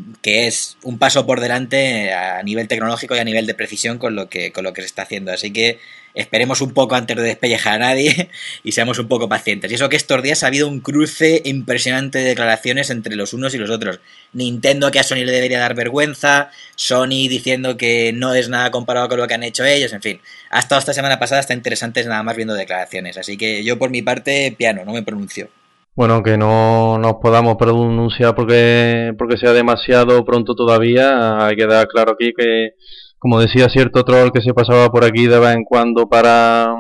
D: es un paso por delante a nivel tecnológico y a nivel de precisión con lo que se está haciendo. Así que esperemos un poco antes de despellejar a nadie y seamos un poco pacientes. Y eso que estos días ha habido un cruce impresionante de declaraciones entre los unos y los otros. Nintendo, que a Sony le debería dar vergüenza, Sony diciendo que no es nada comparado con lo que han hecho ellos, en fin. Ha estado esta semana pasada, está interesante nada más viendo declaraciones. Así que yo por mi parte, piano, no me pronuncio.
G: Bueno, que no nos podamos pronunciar porque sea demasiado pronto todavía. Hay que dar claro aquí que, como decía cierto troll que se pasaba por aquí de vez en cuando para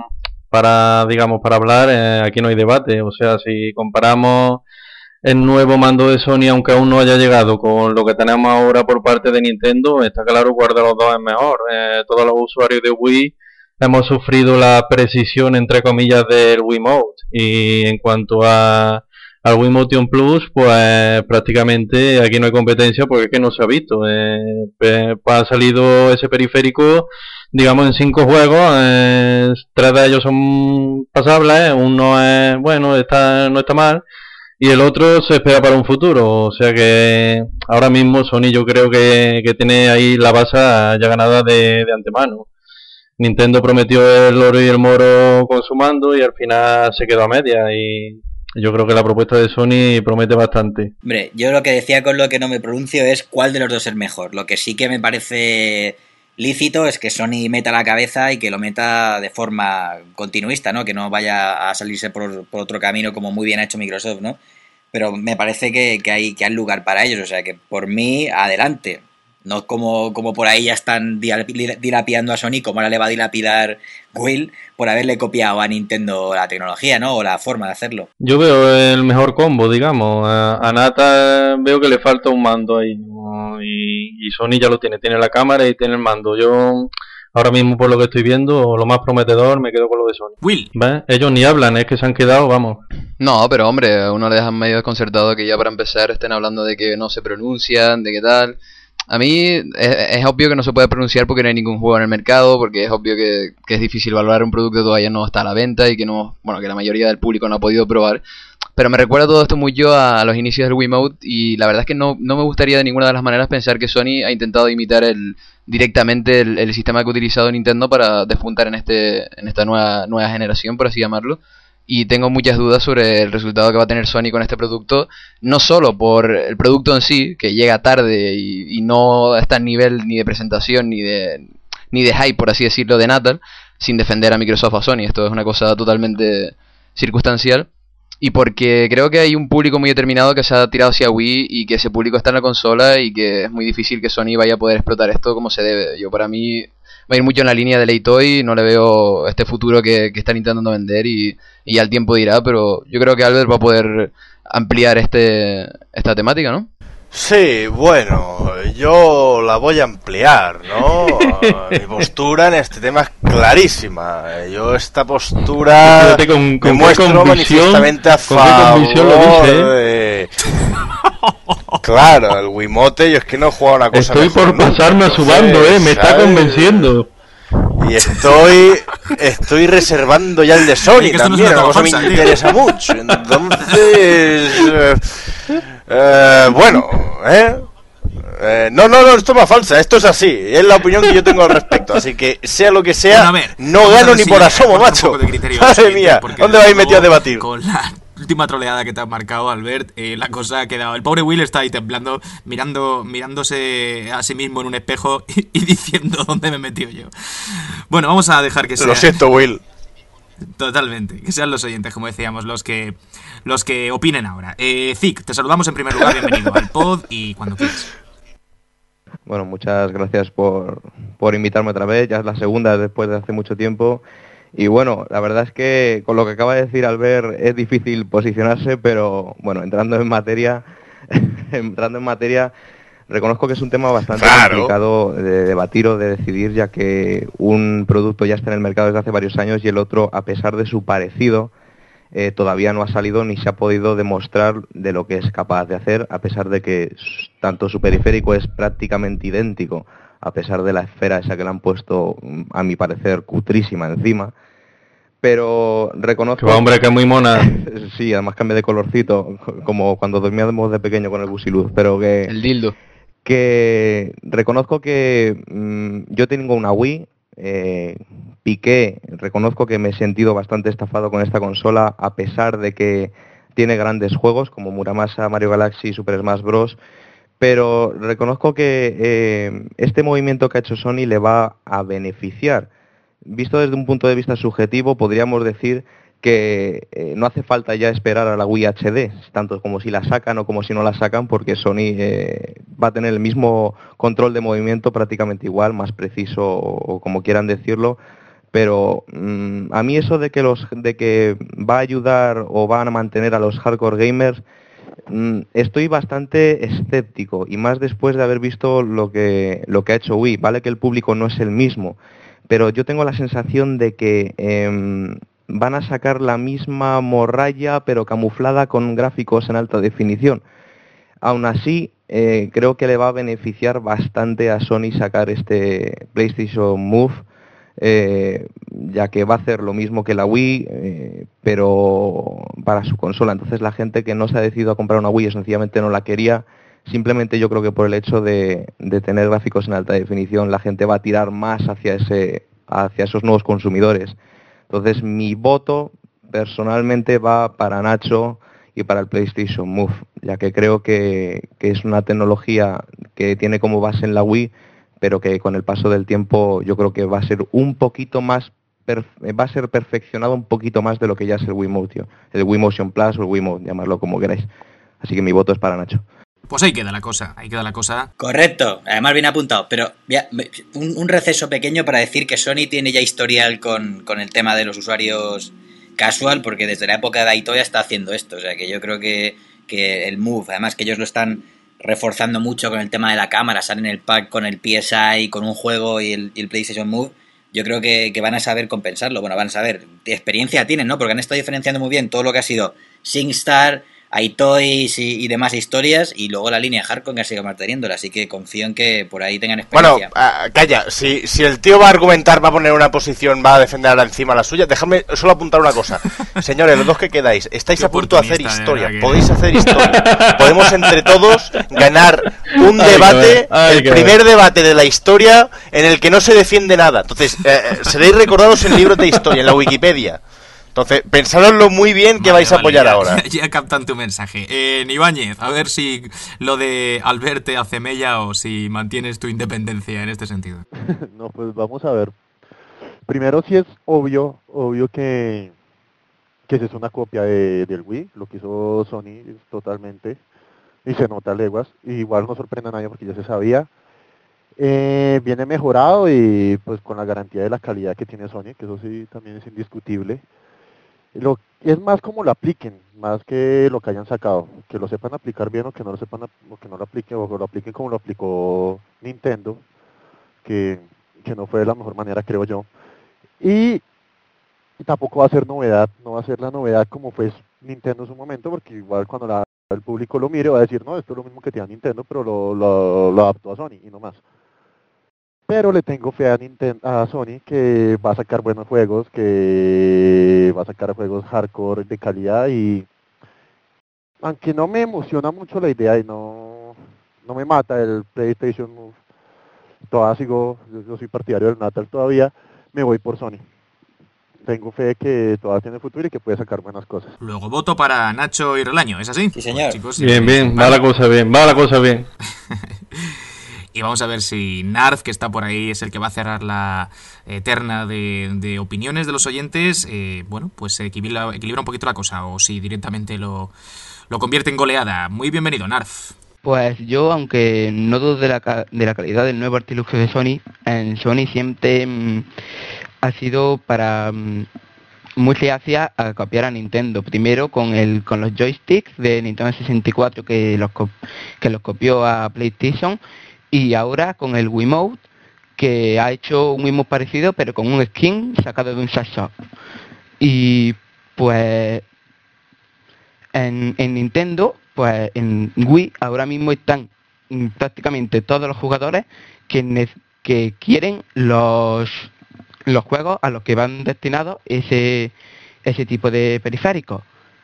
G: hablar, aquí no hay debate. O sea, si comparamos el nuevo mando de Sony, aunque aún no haya llegado, con lo que tenemos ahora por parte de Nintendo, está claro cuál de los dos es mejor. Todos los usuarios de Wii hemos sufrido la precisión, entre comillas, del Wiimote. Y en cuanto al Wiimote Plus, pues prácticamente aquí no hay competencia porque es que no se ha visto. Pues ha salido ese periférico, digamos, en 5 juegos. 3 de ellos son pasables, uno es bueno, no está mal, y el otro se espera para un futuro. O sea que ahora mismo Sony yo creo que tiene ahí la base ya ganada de antemano. Nintendo prometió el oro y el moro con su mando y al final se quedó a media, y yo creo que la propuesta de Sony promete bastante.
D: Hombre, yo lo que decía con lo que no me pronuncio es cuál de los dos es mejor. Lo que sí que me parece lícito es que Sony meta la cabeza y que lo meta de forma continuista, ¿no? Que no vaya a salirse por otro camino como muy bien ha hecho Microsoft, ¿no? Pero me parece que hay lugar para ellos, o sea que por mí, adelante. No como por ahí ya están dilapidando a Sony, como ahora le va a dilapidar Will por haberle copiado a Nintendo la tecnología, ¿no? O la forma de hacerlo.
G: Yo veo el mejor combo, digamos. A Nata veo que le falta un mando ahí, ¿no? Y Sony ya lo tiene la cámara y tiene el mando. Yo ahora mismo por lo que estoy viendo, lo más prometedor me quedo con lo de Sony.
B: Will.
G: ¿Ves? Ellos ni hablan, es que se han quedado, vamos.
F: No, pero hombre, a uno le dejan medio desconcertado que ya para empezar estén hablando de que no se pronuncian, de qué tal. A mí es obvio que no se puede pronunciar porque no hay ningún juego en el mercado, porque es obvio que es difícil valorar un producto que todavía no está a la venta y que no, bueno, que la mayoría del público no ha podido probar. Pero me recuerda todo esto mucho a los inicios del Wiimote y la verdad es que no me gustaría de ninguna de las maneras pensar que Sony ha intentado imitar directamente el sistema que ha utilizado Nintendo para despuntar en esta nueva generación, por así llamarlo. Y tengo muchas dudas sobre el resultado que va a tener Sony con este producto, no solo por el producto en sí, que llega tarde y no está en nivel ni de presentación ni de hype, por así decirlo, de Natal, sin defender a Microsoft o a Sony, esto es una cosa totalmente circunstancial, y porque creo que hay un público muy determinado que se ha tirado hacia Wii y que ese público está en la consola y que es muy difícil que Sony vaya a poder explotar esto como se debe. Yo, para mí, va a ir mucho en la línea de Toy, no le veo este futuro que están intentando vender y ya el tiempo dirá, pero yo creo que Albert va a poder ampliar esta temática, ¿no?
E: Sí, bueno, yo la voy a ampliar, ¿no? Mi postura en este tema es clarísima. Yo esta postura me muestro manifiestamente a favor de... Claro, el Wiimote, yo es que no he jugado una cosa
G: Estoy
E: mejor
G: por pasarme a su bando, me está convenciendo.
E: Y estoy reservando ya el de Sony también, una cosa que me interesa mucho. Entonces, bueno, no, esto es más falsa, esto es así, es la opinión que yo tengo al respecto, así que sea lo que sea, bueno, no gano ni por asomo, macho. Madre mía, ¿dónde vais metido a debatir?
B: Con la última troleada que te has marcado, Albert, la cosa ha quedado. El pobre Will está ahí temblando, mirándose a sí mismo en un espejo y diciendo dónde me he metido yo. Bueno, vamos a dejar que sea.
E: Lo siento, Will.
B: Totalmente, que sean los oyentes, como decíamos, los que opinen ahora. Zik, te saludamos en primer lugar, bienvenido al pod y cuando quieras.
J: Bueno, muchas gracias por invitarme otra vez, ya es la segunda después de hace mucho tiempo. Y bueno, la verdad es que con lo que acaba de decir Albert es difícil posicionarse, pero bueno, entrando en materia, reconozco que es un tema bastante complicado de debatir o de decidir, ya que un producto ya está en el mercado desde hace varios años y el otro, a pesar de su parecido, todavía no ha salido ni se ha podido demostrar de lo que es capaz de hacer, a pesar de que tanto su periférico es prácticamente idéntico, a pesar de la esfera esa que le han puesto, a mi parecer, cutrísima encima. Pero reconozco...
G: Hombre, que es muy mona.
J: Sí, además cambia de colorcito, como cuando dormíamos de pequeño con el Busiluz, pero que...
F: El dildo.
J: Que reconozco que yo tengo una Wii, piqué, reconozco que me he sentido bastante estafado con esta consola, a pesar de que tiene grandes juegos como Muramasa, Mario Galaxy, Super Smash Bros., pero reconozco que este movimiento que ha hecho Sony le va a beneficiar. Visto desde un punto de vista subjetivo, podríamos decir que no hace falta ya esperar a la Wii HD, tanto como si la sacan o como si no la sacan, porque Sony va a tener el mismo control de movimiento prácticamente igual, más preciso o como quieran decirlo, pero a mí eso de que va a ayudar o van a mantener a los hardcore gamers, estoy bastante escéptico, y más después de haber visto lo que ha hecho Wii. Vale que el público no es el mismo, pero yo tengo la sensación de que van a sacar la misma morralla pero camuflada con gráficos en alta definición. Aún así, creo que le va a beneficiar bastante a Sony sacar este PlayStation Move, ya que va a hacer lo mismo que la Wii, pero para su consola. Entonces la gente que no se ha decidido a comprar una Wii, sencillamente no la quería. Simplemente yo creo que por el hecho de tener gráficos en alta definición, la gente va a tirar más hacia esos nuevos consumidores. Entonces mi voto personalmente va para Nacho y para el PlayStation Move, ya que creo que es una tecnología que tiene como base en la Wii, pero que con el paso del tiempo yo creo que va a ser un poquito más, va a ser perfeccionado un poquito más de lo que ya es el Wii Motion Plus o el Wiimote, llamarlo como queráis. Así que mi voto es para Nacho.
B: Pues ahí queda la cosa,
D: Correcto, además bien apuntado, pero un receso pequeño para decir que Sony tiene ya historial con el tema de los usuarios casual, porque desde la época de Daito ya está haciendo esto, o sea que yo creo que el Move, además que ellos lo están reforzando mucho con el tema de la cámara, salen el pack con el PSI, con un juego y el PlayStation Move, yo creo que van a saber compensarlo. Bueno, van a saber, experiencia tienen, ¿no? Porque han estado diferenciando muy bien todo lo que ha sido SingStar, iToys y demás historias, y luego la línea Hardcore que ha sido manteniéndola, así que confío en que por ahí tengan experiencia.
E: Bueno, calla, si el tío va a argumentar, va a poner una posición, va a defender ahora encima la suya, déjame solo apuntar una cosa. Señores, los dos que quedáis, estáis a punto de hacer historia, podéis hacer historia. Podemos entre todos ganar un debate, el primer debate de la historia en el que no se defiende nada. Entonces, seréis recordados en libros de historia, en la Wikipedia. Entonces, pensadoslo muy bien que vais a apoyar ahora.
B: Ya captan tu mensaje. Ibáñez, a ver si lo de Albert te hace mella o si mantienes tu independencia en este sentido.
K: No, pues vamos a ver. Primero sí es obvio que es una copia del Wii, lo que hizo Sony totalmente, y se nota a leguas, y igual no sorprende a nadie porque ya se sabía. Viene mejorado y pues con la garantía de la calidad que tiene Sony, que eso sí también es indiscutible. Es más como lo apliquen, más que lo que hayan sacado, que lo sepan aplicar bien o que no lo sepan, o que no lo apliquen, o que lo apliquen como lo aplicó Nintendo, que no fue de la mejor manera, creo yo. Y tampoco va a ser novedad, no va a ser la novedad como fue Nintendo en su momento, porque igual cuando el público lo mire va a decir, no, esto es lo mismo que tiene Nintendo, pero lo adaptó a Sony y no más. Pero le tengo fe a Sony que va a sacar buenos juegos, que va a sacar juegos hardcore de calidad, y aunque no me emociona mucho la idea y no me mata el PlayStation Move, yo soy partidario del Natal todavía, me voy por Sony. Tengo fe que todavía tiene futuro y que puede sacar buenas cosas.
B: Luego voto para Nacho y Relaño, ¿es así?
D: Sí, señor.
B: Pues, chicos,
G: Bien, va la cosa bien.
B: Y vamos a ver si Narf, que está por ahí, es el que va a cerrar la terna de opiniones de los oyentes. Bueno, pues equilibra un poquito la cosa, o si directamente lo convierte en goleada. Muy bienvenido, Narf.
L: Pues yo, aunque no dudo de la calidad del nuevo artilugio de Sony, en Sony siempre ha sido para muy reacia a copiar a Nintendo. Primero con los joysticks de Nintendo 64 que los copió a PlayStation, y ahora con el Wiimote, que ha hecho un Wiimote parecido pero con un skin sacado de un Shop. Y pues en Nintendo, pues en Wii ahora mismo están prácticamente todos los jugadores que quieren los juegos a los que van destinados ese tipo de periféricos.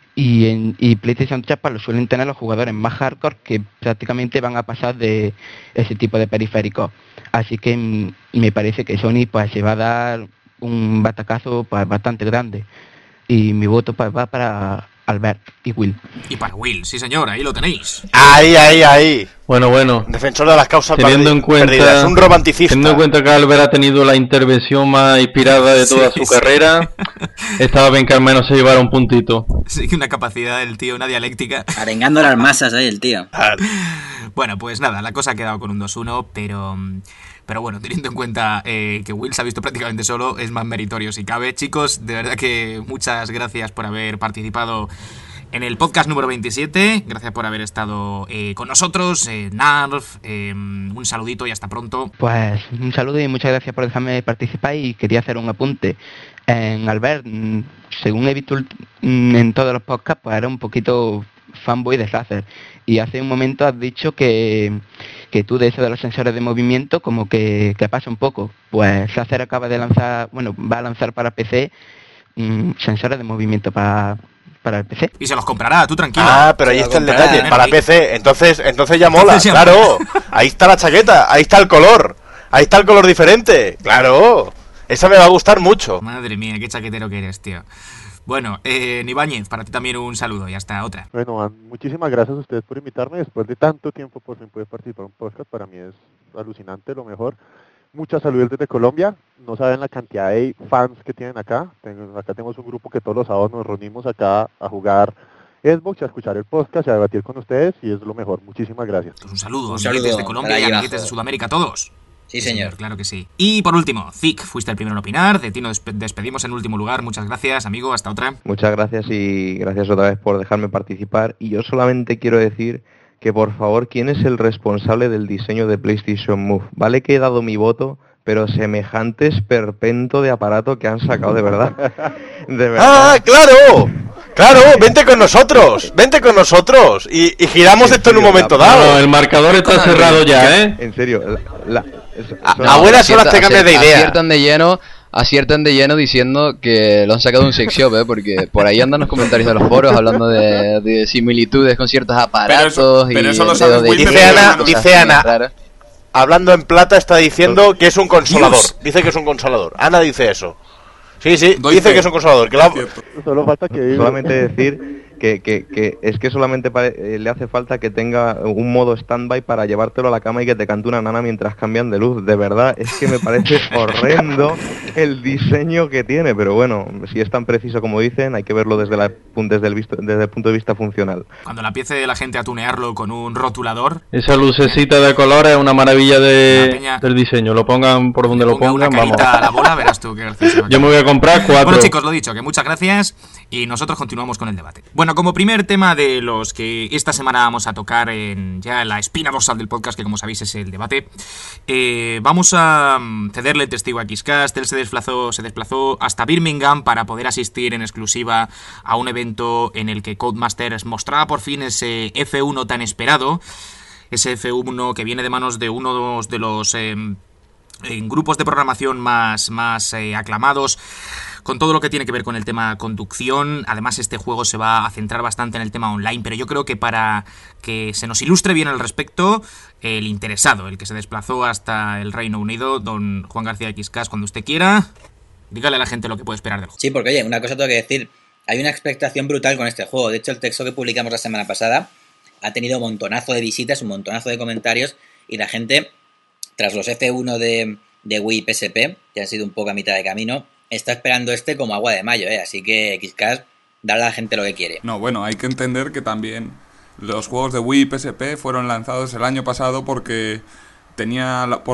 L: Y PlayStation 3 pues lo suelen tener los jugadores más hardcore, que prácticamente van a pasar de ese tipo de periféricos. Así que me parece que Sony pues se va a dar un batacazo pues bastante grande. Y mi voto pues va para Albert y Will.
B: Y para Will, sí señor, ahí lo tenéis.
E: Ahí.
G: Bueno.
E: Defensor de las causas
G: teniendo en cuenta,
E: perdidas, un romanticista.
G: Teniendo en cuenta que Albert ha tenido la intervención más inspirada de toda su carrera, estaba bien que al menos se llevara un puntito.
B: Sí, una capacidad del tío, una dialéctica.
D: Arengando las masas ahí el tío.
B: Bueno, pues nada, la cosa ha quedado con un 2-1, pero bueno, teniendo en cuenta que Will se ha visto prácticamente solo, es más meritorio si cabe. Chicos, de verdad que muchas gracias por haber participado en el podcast número 27. Gracias por haber estado con nosotros, Narf. Un saludito y hasta pronto.
L: Pues un saludo y muchas gracias por dejarme participar. Y quería hacer un apunte. Albert, según he visto en todos los podcasts, pues era un poquito fanboy de Razer. Y hace un momento has dicho que tú de eso de los sensores de movimiento como que pasa un poco. Pues Razer acaba de lanzar, va a lanzar para PC sensores de movimiento para el PC.
B: Y se los comprará, tú tranquilo.
E: Pero ahí está el detalle, para PC. Entonces ya mola, claro. Ahí está la chaqueta, ahí está el color diferente, claro. Esa me va a gustar mucho.
B: Madre mía, qué chaquetero que eres, tío. Bueno, Ibáñez, para ti también un saludo y hasta otra.
K: Bueno, muchísimas gracias a ustedes por invitarme. Después de tanto tiempo por fin pude participar en un podcast. Para mí es alucinante, lo mejor. Muchas saludos desde Colombia. No saben la cantidad de fans que tienen acá. Acá tenemos un grupo que todos los sábados nos reunimos acá a jugar Xbox, a escuchar el podcast y a debatir con ustedes, y es lo mejor. Muchísimas gracias.
B: Pues un saludo desde Colombia y amiguetes de Sudamérica a todos.
D: Sí, señor.
B: Claro que sí. Y por último, Zik, fuiste el primero en opinar. De ti nos despedimos en último lugar. Muchas gracias, amigo. Hasta otra.
J: Muchas gracias y gracias otra vez por dejarme participar. Y yo solamente quiero decir que, por favor, ¿quién es el responsable del diseño de PlayStation Move? Vale que he dado mi voto, pero semejante esperpento de aparato que han sacado, de verdad. De verdad.
E: ¡Ah, claro! ¡Claro! ¡Vente con nosotros! ¡Vente con nosotros! Y giramos esto en un momento dado.
G: No, el marcador está cerrado ya, ¿eh?
J: En serio.
E: A buenas horas te cambias de idea.
F: Aciertan de lleno diciendo que lo han sacado de un sex shop, porque por ahí andan los comentarios de los foros hablando de similitudes con ciertos aparatos.
H: Pero
F: y
H: eso lo sabe Will.
E: Dice Ana, hablando en plata, está diciendo que es un consolador.
H: Dios.
E: Dice que es un consolador. Ana dice eso. Sí,
H: Doy
E: dice
H: fe.
E: que es un consolador.
K: Solo falta que...
J: Solamente decir que es que solamente le hace falta que tenga un modo standby para llevártelo a la cama y que te cante una nana mientras cambian de luz. De verdad, es que me parece horrendo el diseño que tiene, pero bueno, si es tan preciso como dicen, hay que verlo desde el punto de vista funcional.
B: Cuando la empiece la gente a tunearlo con un rotulador...
G: Esa lucecita de colores es una maravilla del diseño. Lo pongan por donde lo pongan, vamos.
B: A la bola, verás tú qué gracioso.
G: Yo me voy a comprar 4.
B: Bueno, chicos, lo dicho, que muchas gracias y nosotros continuamos con el debate. Bueno, como primer tema de los que esta semana vamos a tocar ya en la espina dorsal del podcast, que como sabéis es el debate, vamos a cederle el testigo a Xcast. Él se desplazó hasta Birmingham para poder asistir en exclusiva a un evento en el que Codemasters mostraba por fin ese F1 tan esperado, ese F1 que viene de manos de uno de los en grupos de programación más aclamados, con todo lo que tiene que ver con el tema conducción. Además, este juego se va a centrar bastante en el tema online, pero yo creo que para que se nos ilustre bien al respecto, el interesado, el que se desplazó hasta el Reino Unido, don Juan García Xcast, cuando usted quiera, dígale a la gente lo que puede esperar del juego.
D: Sí, porque oye, una cosa tengo que decir, hay una expectación brutal con este juego. De hecho, el texto que publicamos la semana pasada ha tenido un montonazo de visitas, un montonazo de comentarios, y la gente, tras los F1 de Wii y PSP, que han sido un poco a mitad de camino, está esperando como agua de mayo, así que Xcast, dale a la gente lo que quiere.
H: No, bueno, hay que entender que también los juegos de Wii y PSP fueron lanzados el año pasado porque tenía por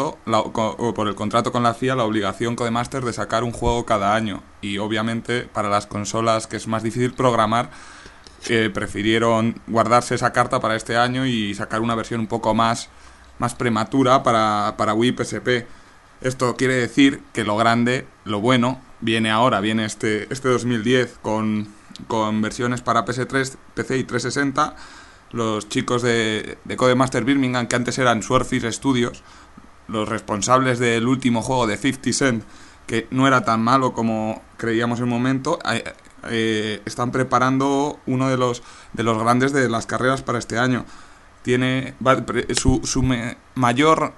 H: el contrato con la FIA la obligación Codemasters de sacar un juego cada año, y obviamente para las consolas que es más difícil programar, prefirieron guardarse esa carta para este año y sacar una versión un poco más prematura para Wii y PSP. Esto quiere decir que lo grande, lo bueno, viene ahora, viene este 2010 con versiones para PS3, PC y 360. Los chicos de Codemasters Birmingham, que antes eran Swordfish Studios, los responsables del último juego de 50 Cent, que no era tan malo como creíamos en un momento, están preparando uno de los grandes de las carreras para este año. Tiene su mayor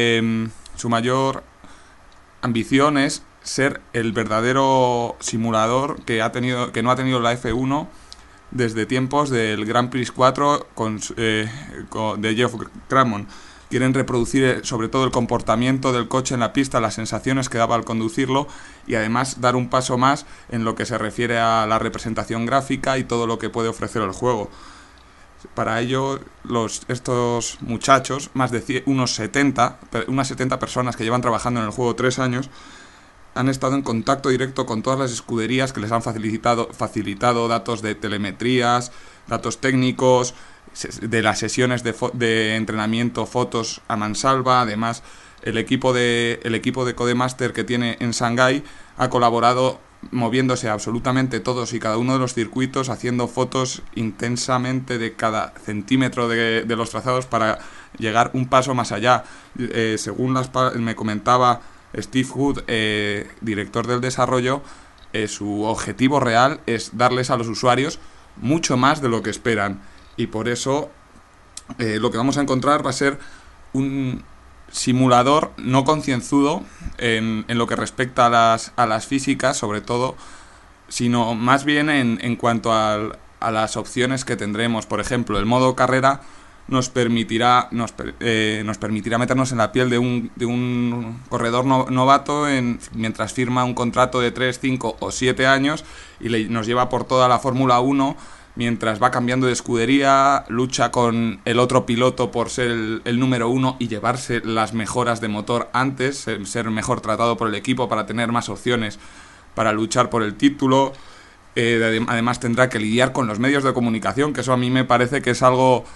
H: ambición es ser el verdadero simulador que no ha tenido la F1 desde tiempos del Grand Prix 4 de Geoff Crammond. Quieren reproducir sobre todo el comportamiento del coche en la pista, las sensaciones que daba al conducirlo, y además dar un paso más en lo que se refiere a la representación gráfica y todo lo que puede ofrecer el juego. Para ello, estos muchachos, unas 70 personas que llevan trabajando en el juego 3 años, han estado en contacto directo con todas las escuderías que les han facilitado datos de telemetrías, datos técnicos, de las sesiones de entrenamiento, fotos a mansalva. Además, el equipo de Codemaster que tiene en Shanghái ha colaborado moviéndose absolutamente todos y cada uno de los circuitos, haciendo fotos intensamente de cada centímetro de los trazados para llegar un paso más allá. Según me comentaba Steve Hood, director del desarrollo, su objetivo real es darles a los usuarios mucho más de lo que esperan, y por eso lo que vamos a encontrar va a ser un simulador no concienzudo en lo que respecta a las físicas, sobre todo, sino más bien en cuanto a las opciones que tendremos. Por ejemplo, el modo carrera nos permitirá meternos en la piel de un corredor novato mientras firma un contrato de 3, 5 o 7 años y nos lleva por toda la Fórmula 1 mientras va cambiando de escudería, lucha con el otro piloto por ser el número 1 y llevarse las mejoras de motor antes, ser mejor tratado por el equipo para tener más opciones para luchar por el título. Además tendrá que lidiar con los medios de comunicación, que eso a mí me parece que es algo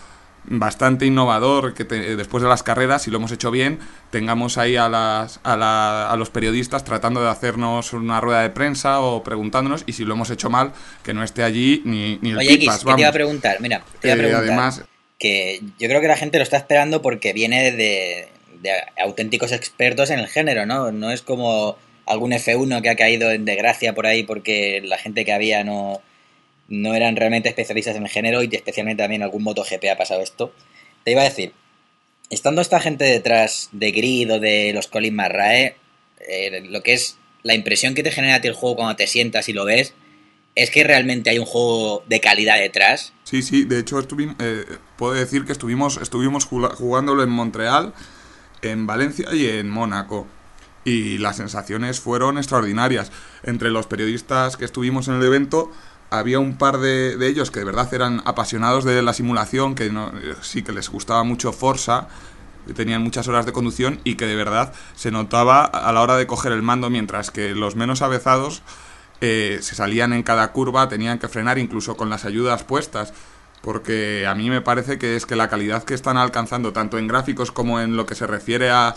H: bastante innovador que después de las carreras, si lo hemos hecho bien, tengamos ahí a los periodistas tratando de hacernos una rueda de prensa o preguntándonos, y si lo hemos hecho mal, que no esté allí ni el
D: Oye,
H: pipas,
D: X, ¿qué te iba a preguntar? Mira, te iba a preguntar
H: además,
D: que yo creo que la gente lo está esperando porque viene de auténticos expertos en el género, ¿no? No es como algún F1 que ha caído en desgracia por ahí porque la gente que había no eran realmente especialistas en el género, y especialmente también algún MotoGP ha pasado esto. Te iba a decir, estando esta gente detrás de Grid o de los Colin McRae, lo que es la impresión que te genera a ti el juego cuando te sientas y lo ves, es que realmente hay un juego de calidad detrás.
H: Sí, de hecho puedo decir que estuvimos jugándolo en Montreal, en Valencia y en Mónaco, y las sensaciones fueron extraordinarias. Entre los periodistas que estuvimos en el evento había un par de ellos que de verdad eran apasionados de la simulación, que sí que les gustaba mucho Forza, que tenían muchas horas de conducción y que de verdad se notaba a la hora de coger el mando, mientras que los menos avezados se salían en cada curva, tenían que frenar incluso con las ayudas puestas, porque a mí me parece que es que la calidad que están alcanzando tanto en gráficos como en lo que se refiere a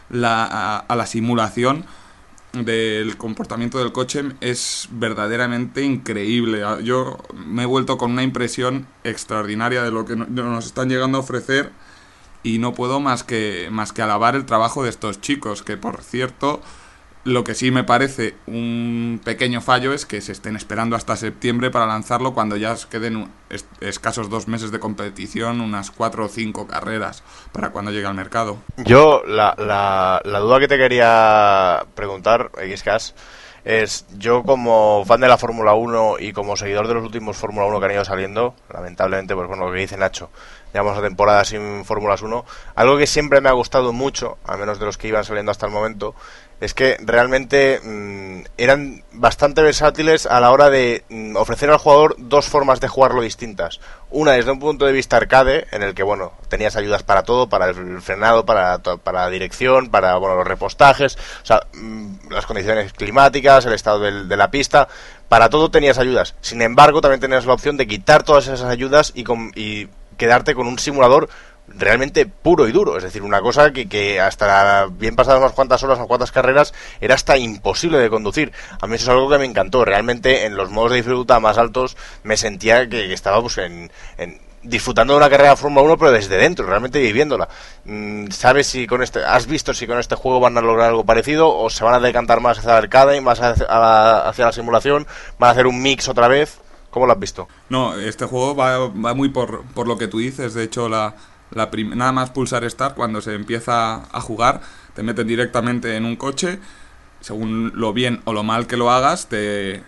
H: la simulación del comportamiento del coche es verdaderamente increíble. Yo me he vuelto con una impresión extraordinaria de lo que nos están llegando a ofrecer, y no puedo más que alabar el trabajo de estos chicos, que por cierto, lo que sí me parece un pequeño fallo es que se estén esperando hasta septiembre para lanzarlo, cuando ya queden escasos 2 meses de competición, unas 4 o 5 carreras para cuando llegue al mercado.
E: Yo, la duda que te quería preguntar, Xcas, es, yo como fan de la Fórmula 1 y como seguidor de los últimos Fórmula 1 que han ido saliendo, lamentablemente, pues bueno, lo que dice Nacho, llevamos una temporada sin Fórmulas 1, algo que siempre me ha gustado mucho, al menos de los que iban saliendo hasta el momento, es que realmente eran bastante versátiles a la hora de ofrecer al jugador 2 formas de jugarlo distintas. Una desde un punto de vista arcade, en el que bueno, tenías ayudas para todo, para el frenado, para la dirección, para los repostajes, o sea, las condiciones climáticas, el estado de la pista, para todo tenías ayudas. Sin embargo, también tenías la opción de quitar todas esas ayudas y quedarte con un simulador realmente puro y duro, es decir, una cosa que hasta bien pasadas unas cuantas horas, unas cuantas carreras, era hasta imposible de conducir. A mí eso es algo que me encantó. Realmente en los modos de dificultad más altos me sentía que estaba pues disfrutando de una carrera de Fórmula 1, pero desde dentro, realmente viviéndola. ¿Sabes has visto si con este juego van a lograr algo parecido, o se van a decantar más hacia el arcade y más hacia la simulación, van a hacer un mix otra vez? ¿Cómo lo has visto?
H: No, este juego va muy por lo que tú dices. De hecho, nada más pulsar Start, cuando se empieza a jugar, te meten directamente en un coche. Según lo bien o lo mal que lo hagas, te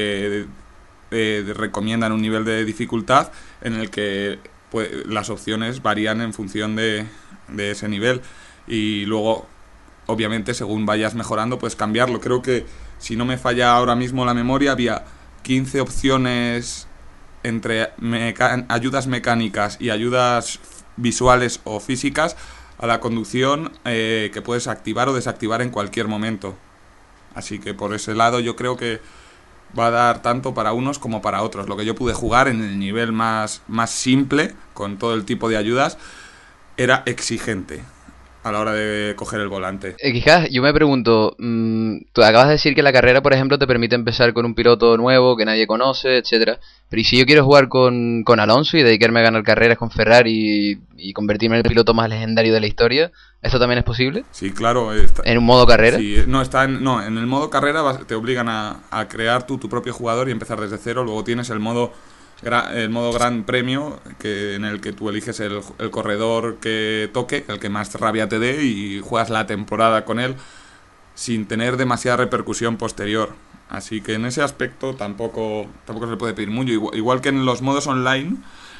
H: recomiendan un nivel de dificultad en el que las opciones varían en función de ese nivel, y luego obviamente según vayas mejorando puedes cambiarlo. Creo que, si no me falla ahora mismo la memoria, había 15 opciones entre ayudas mecánicas y ayudas visuales o físicas a la conducción, que puedes activar o desactivar en cualquier momento. Así que por ese lado yo creo que va a dar tanto para unos como para otros. Lo que yo pude jugar en el nivel más simple, con todo el tipo de ayudas, era exigente a la hora de coger el volante.
F: Quizás yo me pregunto, tú acabas de decir que la carrera, por ejemplo, te permite empezar con un piloto nuevo que nadie conoce, etcétera. Pero ¿y si yo quiero jugar con Alonso y dedicarme a ganar carreras con Ferrari y convertirme en el piloto más legendario de la historia? ¿Esto también es posible?
H: Sí, claro.
F: ¿En un modo carrera?
H: Sí, en el modo carrera te obligan a crear tu propio jugador y empezar desde cero. Luego tienes el modo Gran Premio, en el que tú eliges el corredor que toque, el que más rabia te dé, y juegas la temporada con él sin tener demasiada repercusión posterior. Así que en ese aspecto tampoco se le puede pedir mucho. Igual que en los modos online,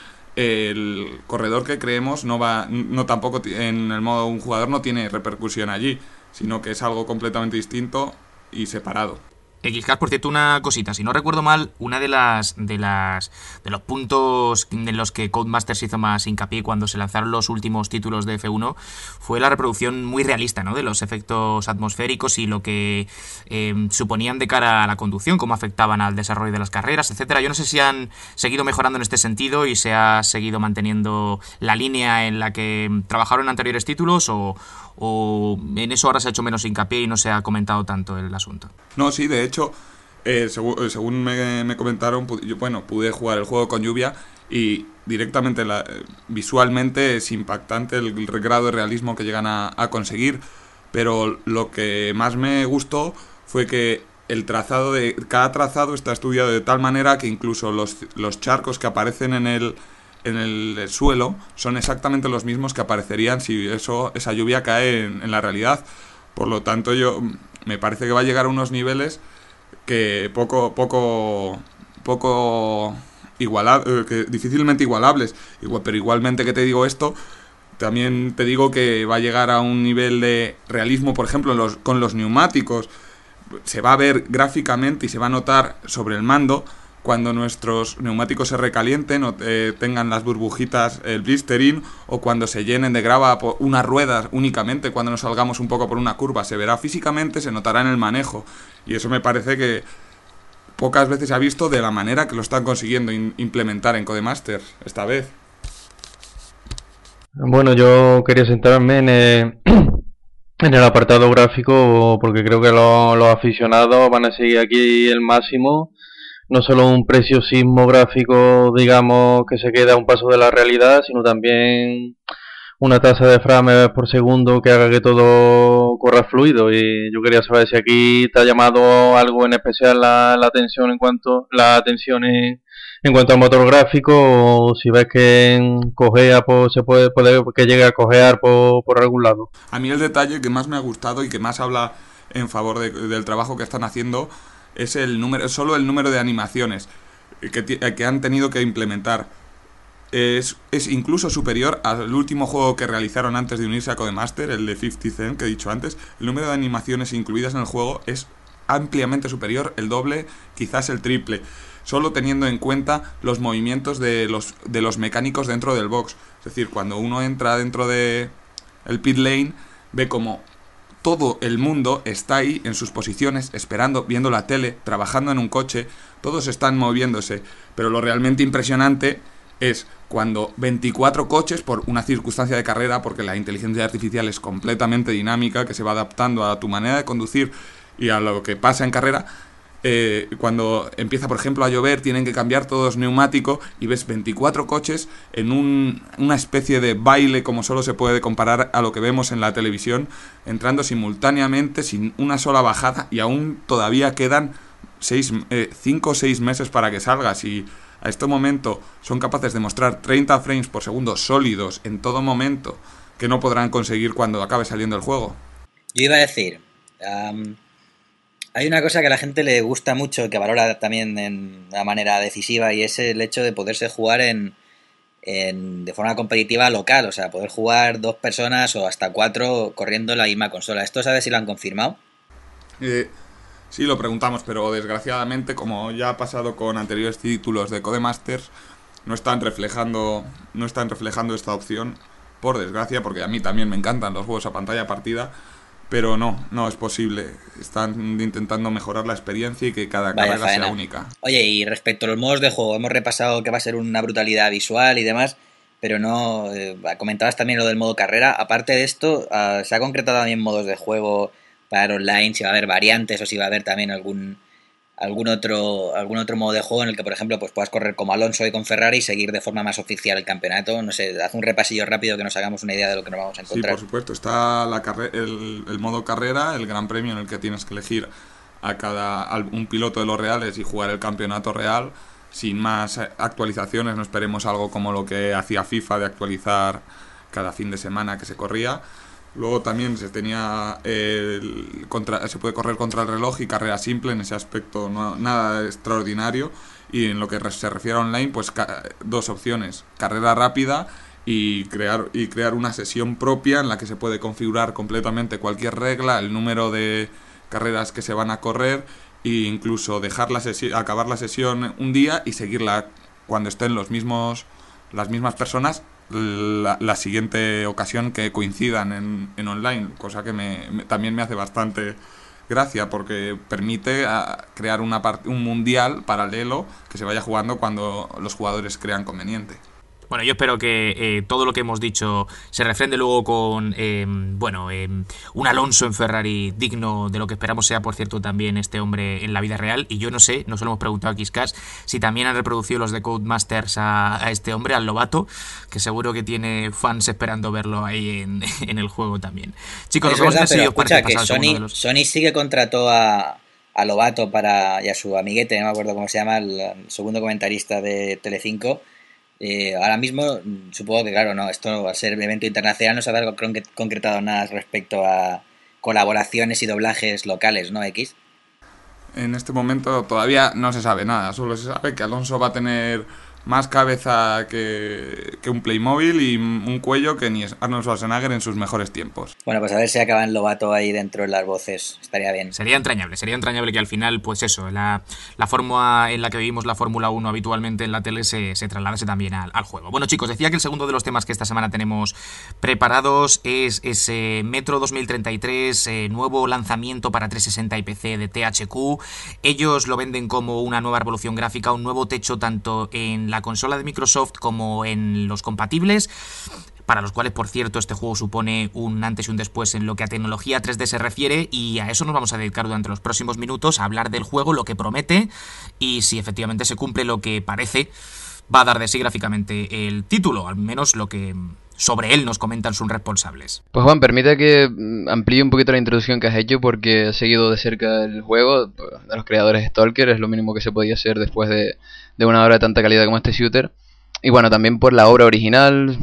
H: el corredor que creemos tampoco en el modo un jugador no tiene repercusión allí, sino que es algo completamente distinto y separado.
B: XCAS, por cierto, una cosita, si no recuerdo mal, una de los puntos en los que Codemasters hizo más hincapié cuando se lanzaron los últimos títulos de F1 fue la reproducción muy realista, ¿no?, de los efectos atmosféricos y lo que suponían de cara a la conducción, cómo afectaban al desarrollo de las carreras, etcétera. Yo no sé si han seguido mejorando en este sentido y se ha seguido manteniendo la línea en la que trabajaron en anteriores títulos o en eso ahora se ha hecho menos hincapié y no se ha comentado tanto el asunto.
H: No, sí, de hecho, según me comentaron, pude jugar el juego con lluvia y directamente visualmente es impactante el grado de realismo que llegan a conseguir, pero lo que más me gustó fue que cada trazado está estudiado de tal manera que incluso los charcos que aparecen en el suelo son exactamente los mismos que aparecerían si esa lluvia cae en la realidad. Por lo tanto, me parece que va a llegar a unos niveles que que difícilmente igualables. Pero igualmente que te digo esto, también te digo que va a llegar a un nivel de realismo, por ejemplo, con los neumáticos. Se va a ver gráficamente y se va a notar sobre el mando cuando nuestros neumáticos se recalienten o tengan las burbujitas, el blistering, o cuando se llenen de grava por unas ruedas únicamente, cuando nos salgamos un poco por una curva. Se verá físicamente, se notará en el manejo. Y eso me parece que pocas veces se ha visto de la manera que lo están consiguiendo implementar en Codemasters esta vez.
G: Bueno, yo quería centrarme en el apartado gráfico porque creo que los aficionados van a seguir aquí el máximo. No solo un preciosismo gráfico, digamos, que se queda a un paso de la realidad, sino también una tasa de frames por segundo que haga que todo corra fluido. Y yo quería saber si aquí te ha llamado algo en especial la atención en cuanto al motor gráfico, o si ves que en cojea se puede que llegue a cojear por algún lado.
H: A mí el detalle que más me ha gustado y que más habla en favor del trabajo que están haciendo es solo el número de animaciones que han tenido que implementar. Es incluso superior al último juego que realizaron antes de unirse a Codemaster, el de 50 Cent que he dicho antes. El número de animaciones incluidas en el juego es ampliamente superior, el doble, quizás el triple, solo teniendo en cuenta los movimientos de los mecánicos dentro del box. Es decir, cuando uno entra dentro de el pit lane, ve como todo el mundo está ahí en sus posiciones, esperando, viendo la tele, trabajando en un coche. Todos están moviéndose, pero lo realmente impresionante es cuando 24 coches, por una circunstancia de carrera, porque la inteligencia artificial es completamente dinámica, que se va adaptando a tu manera de conducir y a lo que pasa en carrera, cuando empieza, por ejemplo, a llover, tienen que cambiar todos neumático y ves 24 coches en una especie de baile, como solo se puede comparar a lo que vemos en la televisión, entrando simultáneamente sin una sola bajada, y aún todavía quedan 5 o 6 meses para que salga. Si a este momento son capaces de mostrar 30 frames por segundo sólidos en todo momento, que no podrán conseguir cuando acabe saliendo el juego.
D: Yo iba a decir, hay una cosa que a la gente le gusta mucho, que valora también de una manera decisiva, y es el hecho de poderse jugar de forma competitiva local. O sea, poder jugar 2 personas o hasta 4 corriendo en la misma consola. ¿Esto sabes si lo han confirmado?
H: Sí, lo preguntamos, pero desgraciadamente, como ya ha pasado con anteriores títulos de Codemasters, no están reflejando esta opción, por desgracia, porque a mí también me encantan los juegos a pantalla partida. Pero no es posible. Están intentando mejorar la experiencia y que cada carrera sea única.
D: Oye, y respecto a los modos de juego, hemos repasado que va a ser una brutalidad visual y demás, pero no comentabas también lo del modo carrera. Aparte de esto, ¿se ha concretado también modos de juego para el online? Si va a haber variantes o si va a haber también algún otro modo de juego en el que, por ejemplo, pues puedas correr como Alonso y con Ferrari y seguir de forma más oficial el campeonato. No sé, haz un repasillo rápido que nos hagamos una idea de lo que nos vamos a encontrar.
H: Sí, por supuesto. Está el modo carrera, el gran premio en el que tienes que elegir a un piloto de los reales y jugar el campeonato real. Sin más actualizaciones, no esperemos algo como lo que hacía FIFA de actualizar cada fin de semana que se corría. Luego también se puede correr contra el reloj y carrera simple. En ese aspecto nada extraordinario. Y en lo que se refiere a online, pues 2 opciones: carrera rápida y crear una sesión propia en la que se puede configurar completamente cualquier regla, el número de carreras que se van a correr e incluso dejar acabar la sesión un día y seguirla cuando estén las mismas personas la siguiente ocasión que coincidan en online, cosa que también me hace bastante gracia porque permite crear un mundial paralelo que se vaya jugando cuando los jugadores crean conveniente.
B: Bueno, yo espero que todo lo que hemos dicho se refrende luego con un Alonso en Ferrari digno de lo que esperamos sea, por cierto, también este hombre en la vida real. Y yo no sé, no se lo hemos preguntado a Quiscas, si también han reproducido los de Codemasters a este hombre, al Lobato, que seguro que tiene fans esperando verlo ahí en el juego también. Chicos,
D: es verdad, pero escucha que Sony sí que contrató a Lobato y a su amiguete, no me acuerdo cómo se llama, el segundo comentarista de Telecinco. Ahora mismo, supongo que, claro, no, esto al ser evento internacional no se ha concretado nada respecto a colaboraciones y doblajes locales, ¿no, X?
H: En este momento todavía no se sabe nada, solo se sabe que Alonso va a tener más cabeza que un Playmobil y un cuello que ni Arnold Schwarzenegger en sus mejores tiempos.
D: Bueno, pues a ver si acaba en Lobato ahí dentro de las voces, estaría bien.
B: Sería entrañable que al final, pues eso, la forma en la que vivimos la Fórmula 1 habitualmente en la tele se trasladase también al juego. Bueno, chicos, decía que el segundo de los temas que esta semana tenemos preparados es ese Metro 2033, nuevo lanzamiento para 360 y PC de THQ. Ellos lo venden como una nueva revolución gráfica, un nuevo techo tanto en la consola de Microsoft como en los compatibles, para los cuales, por cierto, este juego supone un antes y un después en lo que a tecnología 3D se refiere, y a eso nos vamos a dedicar durante los próximos minutos, a hablar del juego, lo que promete y si efectivamente se cumple lo que parece va a dar de sí gráficamente el título, al menos lo que sobre él nos comentan sus responsables.
F: Pues Juan, permite que amplíe un poquito la introducción que has hecho, porque he seguido de cerca el juego de los creadores de Stalker, es lo mínimo que se podía hacer después de una obra de tanta calidad como este shooter. Y bueno, también por la obra original.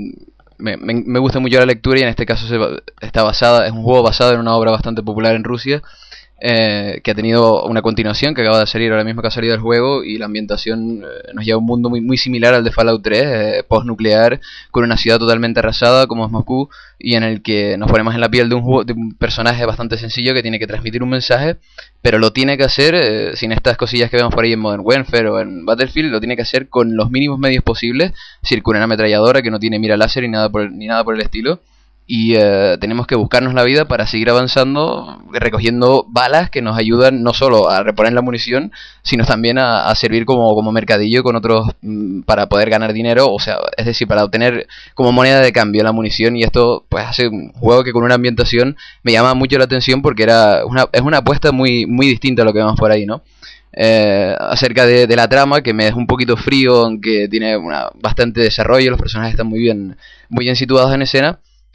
F: Me gusta mucho la lectura y en este caso es un juego basado en una obra bastante popular en Rusia, que ha tenido una continuación que acaba de salir ahora mismo, que ha salido el juego, y la ambientación nos lleva a un mundo muy, muy similar al de Fallout 3, post-nuclear, con una ciudad totalmente arrasada como es Moscú, y en el que nos ponemos en la piel de un personaje bastante sencillo que tiene que transmitir un mensaje, pero lo tiene que hacer sin estas cosillas que vemos por ahí en Modern Warfare o en Battlefield. Lo tiene que hacer con los mínimos medios posibles, es decir, con una ametralladora que no tiene mira láser ni nada por el estilo. Y tenemos que buscarnos la vida para seguir avanzando, recogiendo balas que nos ayudan no solo a reponer la munición, sino también a servir como mercadillo con otros, para poder ganar dinero, o sea, es decir, para obtener como moneda de cambio la munición. Y esto pues hace un juego que con una ambientación me llama mucho la atención, porque es una apuesta muy, muy distinta a lo que vemos por ahí, ¿no? Acerca de la trama, que me es un poquito frío, aunque tiene bastante desarrollo, los personajes están muy bien situados en escena.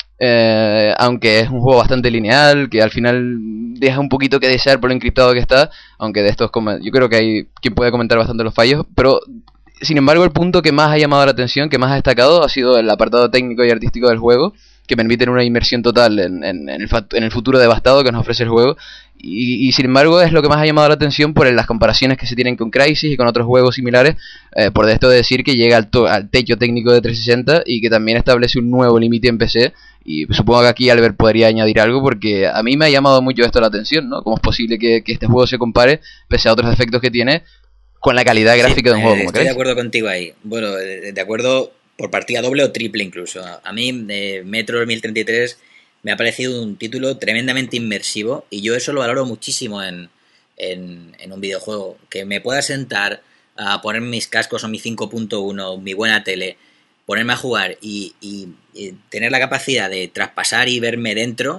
F: Aunque es un juego bastante lineal, que al final deja un poquito que desear por lo encriptado que está, aunque de estos yo creo que hay quien puede comentar bastante los fallos, pero sin embargo el punto que más ha llamado la atención, que más ha destacado, ha sido el apartado técnico y artístico del juego, que permiten una inmersión total en el futuro devastado que nos ofrece el juego. Y sin embargo es lo que más ha llamado la atención por las comparaciones que se tienen con Crysis y con otros juegos similares, por esto de decir que llega al techo técnico de 360 y que también establece un nuevo límite en PC. Y supongo que aquí Albert podría añadir algo, porque a mí me ha llamado mucho esto la atención, ¿no? ¿Cómo es posible que este juego se compare, pese a otros defectos que tiene, con la calidad gráfica de un juego como
D: Estoy de acuerdo contigo ahí. Bueno, de acuerdo por partida doble o triple incluso. A mí Metro 2033 me ha parecido un título tremendamente inmersivo, y yo eso lo valoro muchísimo en un videojuego. Que me pueda sentar a poner mis cascos o mi 5.1, mi buena tele, ponerme a jugar y tener la capacidad de traspasar y verme dentro,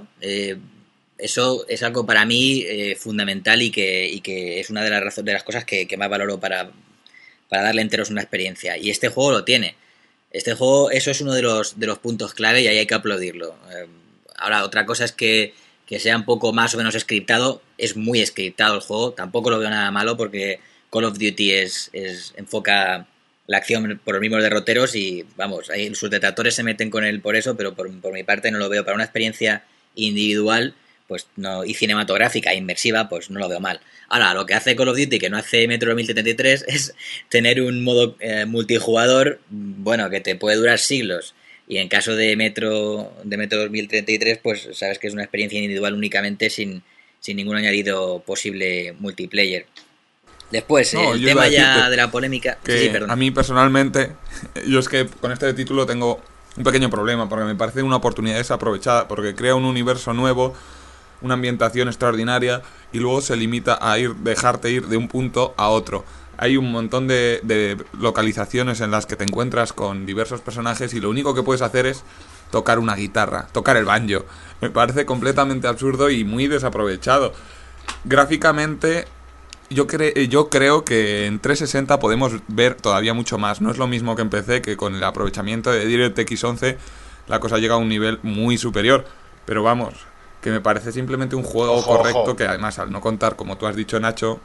D: eso es algo para mí fundamental, y que es una de las cosas que más valoro para darle enteros una experiencia. Y este juego lo tiene. Este juego, eso es uno de los puntos clave, y ahí hay que aplaudirlo. Ahora, otra cosa es que sea un poco más o menos scriptado. Es muy scriptado el juego, tampoco lo veo nada malo, porque Call of Duty enfoca la acción por los mismos derroteros, y vamos, ahí sus detractores se meten con él por eso, pero por mi parte no lo veo. Para una experiencia individual, pues no, y cinematográfica e inmersiva, pues no lo veo mal. Ahora, lo que hace Call of Duty, que no hace Metro 2033, es tener un modo multijugador, bueno, que te puede durar siglos. Y en caso de Metro 2033, pues sabes que es una experiencia individual únicamente sin sin ningún añadido posible multiplayer. Después,
H: No,
D: el
H: yo iba
D: tema
H: a decir
D: ya
H: que-
D: de la polémica...
H: que
D: Sí, perdón.
H: a mí personalmente, yo es que con este título tengo un pequeño problema, porque me parece una oportunidad desaprovechada, porque crea un universo nuevo, una ambientación extraordinaria, y luego se limita a dejarte ir de un punto a otro. Hay un montón de localizaciones en las que te encuentras con diversos personajes y lo único que puedes hacer es tocar una guitarra, tocar el banjo. Me parece completamente absurdo y muy desaprovechado. Gráficamente, yo creo que en 360 podemos ver todavía mucho más. No es lo mismo que en PC, que con el aprovechamiento de DirectX 11 la cosa llega a un nivel muy superior. Pero vamos, que me parece simplemente un juego
E: Ojo,
H: correcto,
E: ojo.
H: que además al no contar, como tú has dicho, Nacho,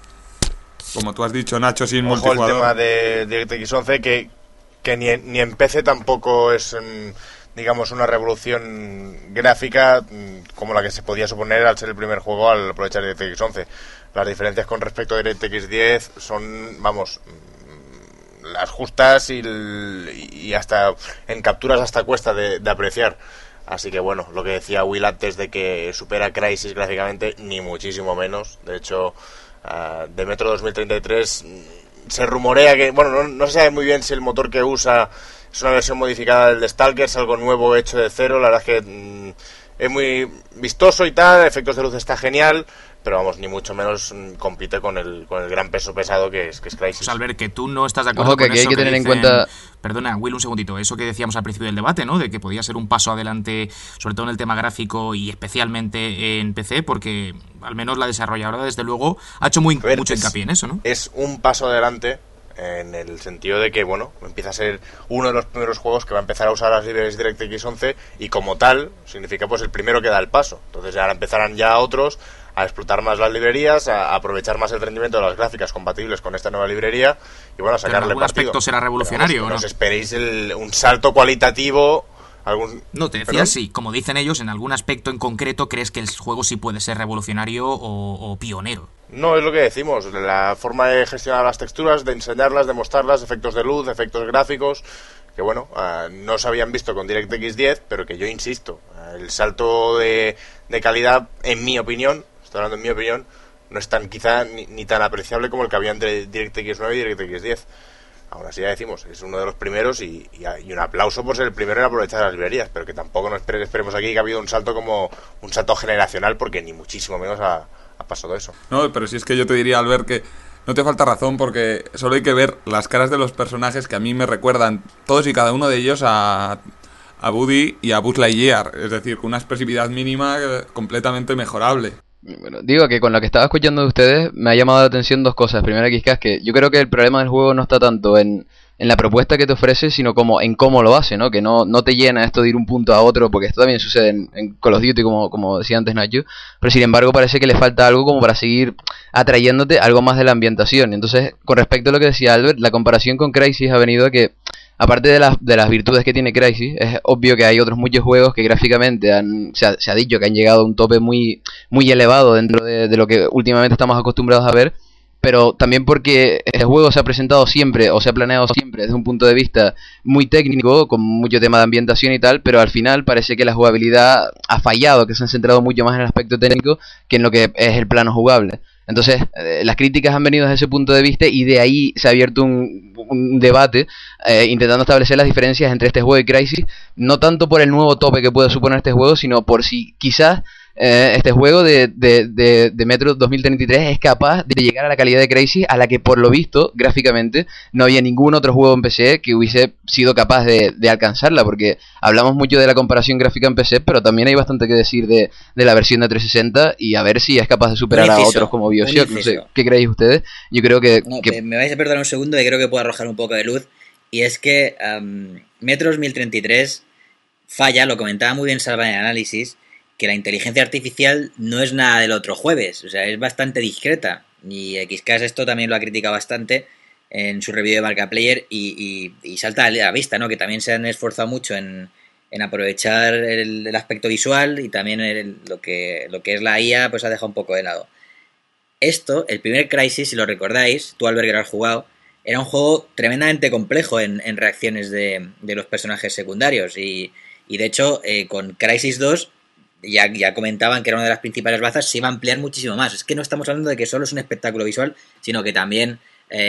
H: sin
E: Ojo, el
H: multijugador...
E: tema de DirectX 11 que ni en PC tampoco es, digamos, una revolución gráfica como la que se podía suponer al ser el primer juego al aprovechar DirectX 11. Las diferencias con respecto a DirectX 10 son, vamos, las justas y hasta en capturas hasta cuesta de apreciar. Así que bueno, lo que decía Will antes de que supera Crysis gráficamente, ni muchísimo menos. De hecho, de Metro 2033 se rumorea que, bueno, no se sabe muy bien si el motor que usa es una versión modificada del de Stalker, es algo nuevo hecho de cero. La verdad es que es muy vistoso y tal, efectos de luz está genial, pero vamos, ni mucho menos compite con el gran peso pesado que es Crysis.
B: Pues Albert, que tú no estás de acuerdo
F: Ojo, que
B: con
F: aquí hay
B: eso
F: que tener en
B: dicen-
F: cuenta-
B: Perdona, Will, un segundito. Eso que decíamos al principio del debate, ¿no? De que podía ser un paso adelante, sobre todo en el tema gráfico y especialmente en PC, porque al menos la desarrolladora, desde luego, ha hecho mucho hincapié en eso, ¿no?
E: Es un paso adelante en el sentido de que, bueno, empieza a ser uno de los primeros juegos que va a empezar a usar las librerías DirectX 11 y como tal significa pues el primero que da el paso. Entonces ahora empezarán ya otros a explotar más las librerías, a aprovechar más el rendimiento de las gráficas compatibles con esta nueva librería y bueno, a
B: Pero en
E: sacarle
B: algún
E: partido.
B: aspecto será revolucionario,
E: Pero vamos, que
B: ¿no?
E: no os esperéis un salto cualitativo.
B: No, te decía
E: ¿Perdón?
B: si, como dicen ellos, en algún aspecto en concreto crees que el juego sí puede ser revolucionario o pionero.
E: No, es lo que decimos, la forma de gestionar las texturas, de enseñarlas, de mostrarlas, efectos de luz, efectos gráficos, que bueno, no se habían visto con DirectX 10, pero que yo insisto, el salto de calidad, en mi opinión, estoy hablando en mi opinión, no es tan quizá ni tan apreciable como el que había entre DirectX 9 y DirectX 10. Aún así ya decimos, es uno de los primeros y un aplauso por ser el primero en aprovechar las librerías, pero que tampoco nos esperemos aquí que ha habido un salto como un salto generacional, porque ni muchísimo menos ha pasado eso.
H: No, pero si es que yo te diría, Albert, que no te falta razón, porque solo hay que ver las caras de los personajes que a mí me recuerdan, todos y cada uno de ellos, a Woody y a Buzz Lightyear. Es decir, con una expresividad mínima completamente mejorable.
F: Bueno, digo que con lo que estaba escuchando de ustedes me ha llamado la atención dos cosas. Primero, quizás que yo creo que el problema del juego no está tanto en la propuesta que te ofrece, sino como en cómo lo hace, ¿no? Que no te llena esto de ir un punto a otro, porque esto también sucede en Call of Duty, como decía antes Nacho, pero sin embargo parece que le falta algo como para seguir atrayéndote algo más de la ambientación. Entonces, con respecto a lo que decía Albert, la comparación con Crysis ha venido a que, aparte de las virtudes que tiene Crysis, es obvio que hay otros muchos juegos que gráficamente se ha dicho que han llegado a un tope muy, muy elevado dentro de lo que últimamente estamos acostumbrados a ver, pero también porque este juego se ha presentado siempre, o se ha planeado siempre desde un punto de vista muy técnico, con mucho tema de ambientación y tal, pero al final parece que la jugabilidad ha fallado, que se han centrado mucho más en el aspecto técnico que en lo que es el plano jugable. Entonces, las críticas han venido desde ese punto de vista y de ahí se ha abierto un debate intentando establecer las diferencias entre este juego y Crysis, no tanto por el nuevo tope que puede suponer este juego, sino por si quizás este juego de Metro 2033 es capaz de llegar a la calidad de Crysis, a la que por lo visto, gráficamente, no había ningún otro juego en PC que hubiese sido capaz de alcanzarla, porque hablamos mucho de la comparación gráfica en PC, pero también hay bastante que decir de la versión de 360 y a ver si es capaz de superar a otros como Bioshock. No sé, ¿qué creéis ustedes? Yo creo que...
D: Me vais a perdonar un segundo y creo que puedo arrojar un poco de luz, y es que Metro 2033 falla, lo comentaba muy bien Salva en el análisis, que la inteligencia artificial no es nada del otro jueves, o sea, es bastante discreta, y XCast esto también lo ha criticado bastante en su review de Marca Player y salta a la vista, ¿no? Que también se han esforzado mucho en aprovechar el aspecto visual y también lo que es la IA pues ha dejado un poco de lado. Esto, el primer Crysis, si lo recordáis, tú Albert que lo has jugado, era un juego tremendamente complejo en reacciones de los personajes secundarios y de hecho con Crysis 2 ya comentaban que era una de las principales bazas, se iba a ampliar muchísimo más. Es que no estamos hablando de que solo es un espectáculo visual, sino que también,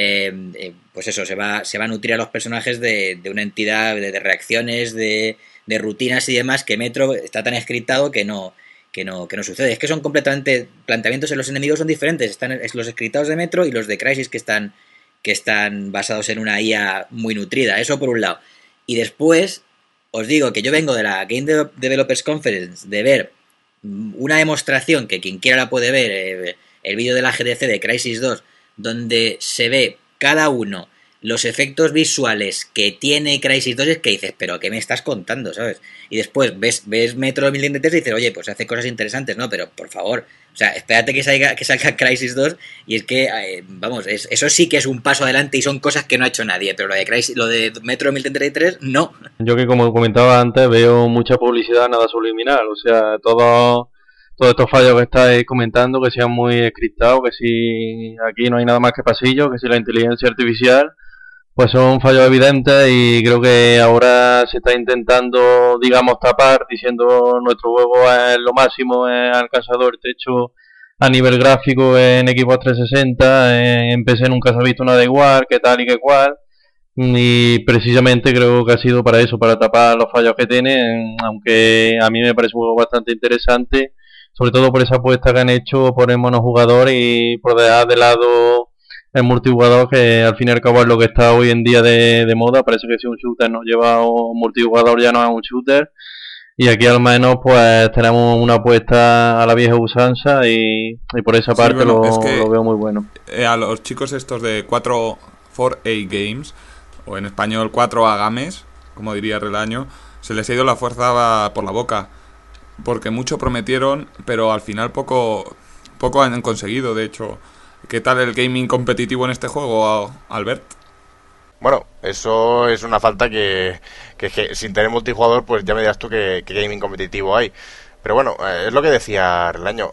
D: pues eso, se va a nutrir a los personajes de una entidad de reacciones, de rutinas y demás, que Metro está tan scriptado que no sucede. Es que son completamente, planteamientos en los enemigos son diferentes. Están los scriptados de Metro y los de Crysis que están basados en una IA muy nutrida. Eso por un lado. Y después, os digo que yo vengo de la Game Developers Conference de ver una demostración que quien quiera la puede ver, el vídeo de la GDC de Crysis 2, donde se ve cada uno los efectos visuales que tiene Crysis 2, es que dices, pero ¿qué me estás contando? ¿Sabes? Y después ves Metro 2033 y dices, oye, pues hace cosas interesantes, ¿no? Pero, por favor, o sea, espérate que salga Crysis 2 y es que, vamos, eso sí que es un paso adelante y son cosas que no ha hecho nadie, pero lo de Metro 2033, no.
G: Yo que, como comentaba antes, veo mucha publicidad nada subliminal, o sea, todos estos fallos que estáis comentando, que sean muy encriptados, que si aquí no hay nada más que pasillo, que si la inteligencia artificial, pues son fallos evidentes y creo que ahora se está intentando, digamos, tapar, diciendo nuestro juego es lo máximo, ha alcanzado el techo a nivel gráfico en Xbox 360, en PC nunca se ha visto nada igual, que tal y que cual, y precisamente creo que ha sido para eso, para tapar los fallos que tiene, aunque a mí me parece un juego bastante interesante, sobre todo por esa apuesta que han hecho por el monojugador y por dejar de lado el multijugador, que al fin y al cabo es lo que está hoy en día de moda. Parece que si un shooter nos lleva a un multijugador ya no es un shooter, y aquí al menos pues tenemos una apuesta a la vieja usanza y por esa parte bueno, lo veo muy bueno.
H: A los chicos estos de 4A Games, o en español 4A Games, como diría Relaño, se les ha ido la fuerza por la boca, porque mucho prometieron, pero al final poco han conseguido. De hecho, ¿qué tal el gaming competitivo en este juego, Albert?
E: Bueno, eso es una falta que sin tener multijugador, pues ya me dirás tú que gaming competitivo hay. Pero bueno, es lo que decía Relaño.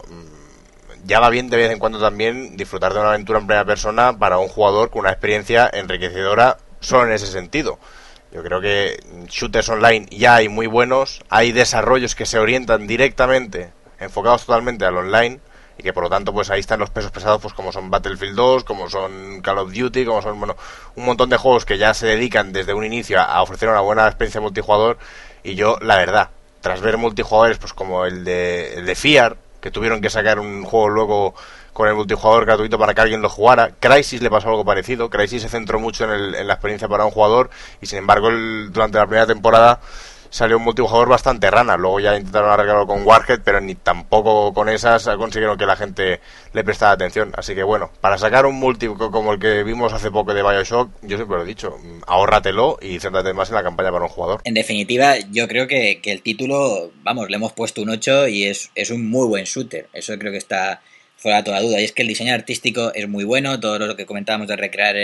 E: Ya va bien de vez en cuando también disfrutar de una aventura en primera persona para un jugador con una experiencia enriquecedora solo en ese sentido. Yo creo que shooters online ya hay muy buenos, hay desarrollos que se orientan directamente, enfocados totalmente al online, y que por lo tanto pues ahí están los pesos pesados, pues como son Battlefield 2, como son Call of Duty, como son, bueno, un montón de juegos que ya se dedican desde un inicio a ofrecer una buena experiencia multijugador. Y yo, la verdad, tras ver multijugadores pues como el de Fear, que tuvieron que sacar un juego luego con el multijugador gratuito para que alguien lo jugara. Crysis le pasó algo parecido. Crysis se centró mucho en la experiencia para un jugador, y sin embargo durante la primera temporada salió un multijugador bastante rana. Luego ya intentaron arreglarlo con Warhead, pero ni tampoco con esas consiguieron que la gente le prestara atención. Así que bueno, para sacar un multi como el que vimos hace poco de BioShock, yo siempre lo he dicho, ahórratelo y céntrate más en la campaña para un jugador.
D: En definitiva, yo creo que el título, vamos, le hemos puesto un 8 y es un muy buen shooter. Eso creo que está fuera de toda duda. Y es que el diseño artístico es muy bueno, todo lo que comentábamos de recrear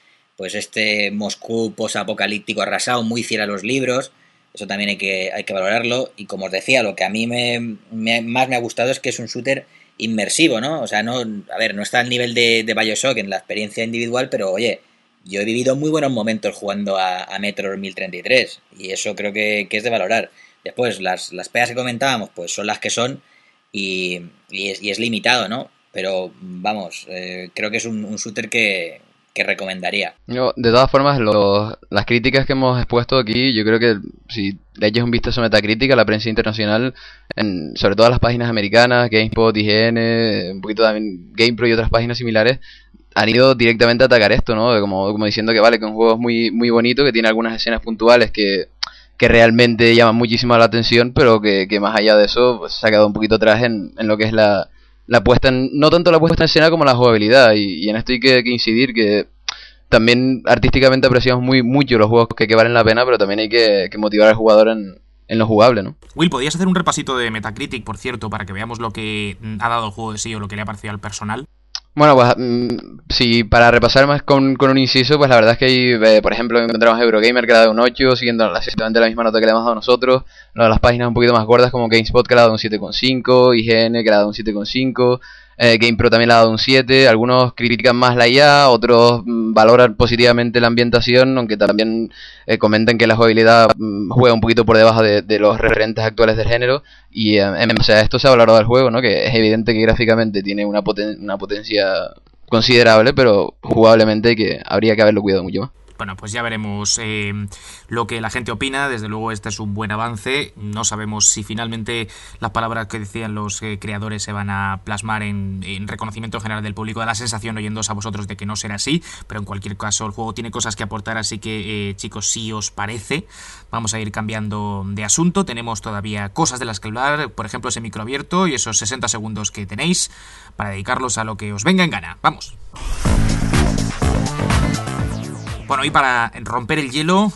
D: este Moscú posapocalíptico arrasado, muy fiel a los libros. Eso también hay que valorarlo. Y como os decía, lo que a mí más me ha gustado es que es un shooter inmersivo, ¿no? O sea, no está al nivel de BioShock en la experiencia individual, pero oye, yo he vivido muy buenos momentos jugando a Metro 2033, y eso creo que es de valorar. Después, las pegas que comentábamos, pues son las que son, y es limitado, ¿no? Pero vamos, creo que es un shooter que recomendaría.
F: Yo, de todas formas, las críticas que hemos expuesto aquí, yo creo que si le echas un vistazo a Metacritic, a la prensa internacional, sobre todo las páginas americanas, GameSpot, IGN, un poquito también GamePro y otras páginas similares, han ido directamente a atacar esto, ¿no? Como diciendo que vale, que un juego es muy, muy bonito, que tiene algunas escenas puntuales que realmente llaman muchísimo la atención, pero que más allá de eso pues, se ha quedado un poquito atrás en lo que es la puesta no tanto la puesta en escena como la jugabilidad, y en esto hay que incidir que también artísticamente apreciamos mucho los juegos que valen la pena, pero también hay que motivar al jugador en lo jugable, ¿no?
B: Will, ¿podrías hacer un repasito de Metacritic, por cierto, para que veamos lo que ha dado el juego de sí o lo que le ha parecido al personal?
F: Bueno, pues sí, para repasar más con un inciso, pues la verdad es que ahí, por ejemplo, encontramos Eurogamer que le ha dado un 8, siguiendo exactamente la misma nota que le hemos dado nosotros. Las páginas un poquito más gordas como GameSpot que le ha dado un 7,5, IGN que le ha dado un 7,5, GamePro también le ha dado un 7, algunos critican más la IA, otros valoran positivamente la ambientación, aunque también comentan que la jugabilidad juega un poquito por debajo de los referentes actuales del género. Y en base a esto se ha valorado el juego, ¿no? Que es evidente que gráficamente tiene una potencia considerable, pero jugablemente que habría que haberlo cuidado mucho más.
B: Bueno, pues ya veremos lo que la gente opina. Desde luego este es un buen avance. No sabemos si finalmente las palabras que decían los creadores se van a plasmar en reconocimiento general del público. Da la sensación, oyéndoos a vosotros, de que no será así, pero en cualquier caso el juego tiene cosas que aportar, así que chicos, si os parece, vamos a ir cambiando de asunto. Tenemos todavía cosas de las que hablar, por ejemplo ese micro abierto y esos 60 segundos que tenéis para dedicarlos a lo que os venga en gana. ¡Vamos! Bueno, y para romper el hielo,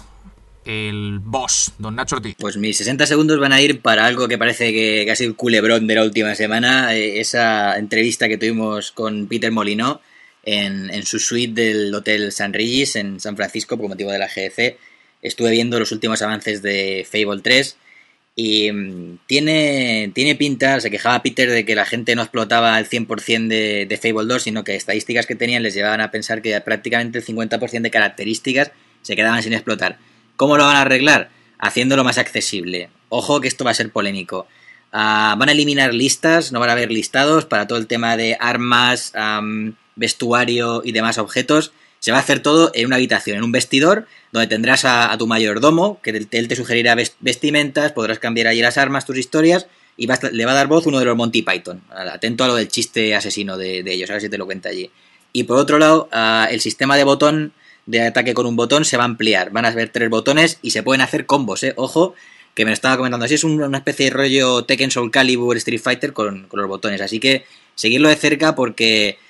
B: el boss, don Nacho Ortiz.
D: Pues mis 60 segundos van a ir para algo que parece que ha sido el culebrón de la última semana. Esa entrevista que tuvimos con Peter Molyneux en su suite del Hotel San Regis en San Francisco por motivo de la GDC. Estuve viendo los últimos avances de Fable 3 y tiene pinta. Se quejaba Peter de que la gente no explotaba al 100% de Fable 2, sino que estadísticas que tenían les llevaban a pensar que prácticamente el 50% de características se quedaban sin explotar. ¿Cómo lo van a arreglar? Haciéndolo más accesible. Ojo que esto va a ser polémico. Van a eliminar listas, no van a haber listados para todo el tema de armas, vestuario y demás objetos. Se va a hacer todo en una habitación, en un vestidor, donde tendrás a tu mayordomo, que él te sugerirá vestimentas, podrás cambiar allí las armas, tus historias, y le va a dar voz uno de los Monty Python. Atento a lo del chiste asesino de ellos, a ver si te lo cuenta allí. Y por otro lado, el sistema de botón, de ataque con un botón, se va a ampliar. Van a haber 3 botones y se pueden hacer combos, Ojo, que me lo estaba comentando. Así es una especie de rollo Tekken, Soul Calibur, Street Fighter con los botones. Así que seguirlo de cerca porque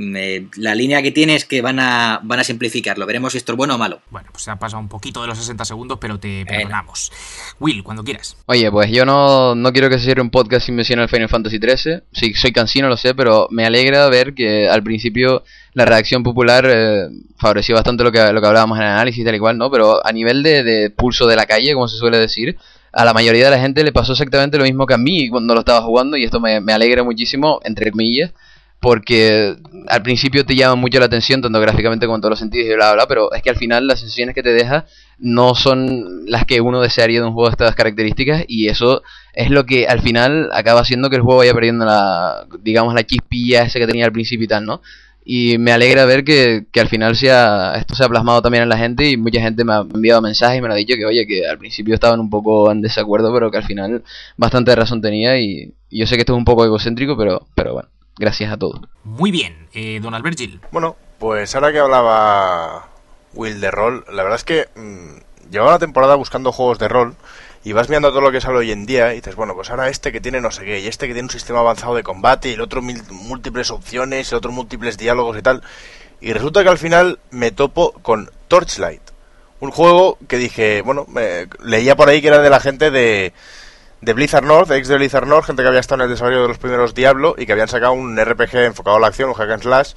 D: la línea que tiene es que van a simplificarlo. Veremos si esto es bueno o malo.
B: Bueno, pues se ha pasado un poquito de los 60 segundos, pero te perdonamos. Will, cuando quieras.
F: Oye, pues yo no quiero que se cierre un podcast sin mencionar Final Fantasy XIII. Sí, soy cansino, lo sé, pero me alegra ver que al principio la reacción popular favoreció bastante lo que hablábamos en el análisis tal y cual, ¿no? Pero a nivel de pulso de la calle, como se suele decir, a la mayoría de la gente le pasó exactamente lo mismo que a mí cuando lo estaba jugando, y esto me alegra muchísimo, entre comillas, porque al principio te llama mucho la atención, tanto gráficamente como en todos los sentidos y bla bla, pero es que al final las sensaciones que te deja no son las que uno desearía de un juego de estas características, y eso es lo que al final acaba haciendo que el juego vaya perdiendo la chispilla ese que tenía al principio y tal, ¿no? Y me alegra ver que al final esto se ha plasmado también en la gente, y mucha gente me ha enviado mensajes y me lo ha dicho que, oye, que al principio estaban un poco en desacuerdo, pero que al final bastante razón tenía, y yo sé que esto es un poco egocéntrico, pero bueno. Gracias a todos.
B: Muy bien, don Albert Gil.
E: Bueno, pues ahora que hablaba Will de rol, la verdad es que llevaba una temporada buscando juegos de rol y vas mirando todo lo que sale hoy en día y dices, bueno, pues ahora este que tiene no sé qué, y este que tiene un sistema avanzado de combate, y el otro múltiples opciones, el otro múltiples diálogos y tal. Y resulta que al final me topo con Torchlight, un juego que dije, bueno, leía por ahí que era de la gente de Blizzard North, ex de Blizzard North, gente que había estado en el desarrollo de los primeros Diablo y que habían sacado un RPG enfocado a la acción, un hack and slash,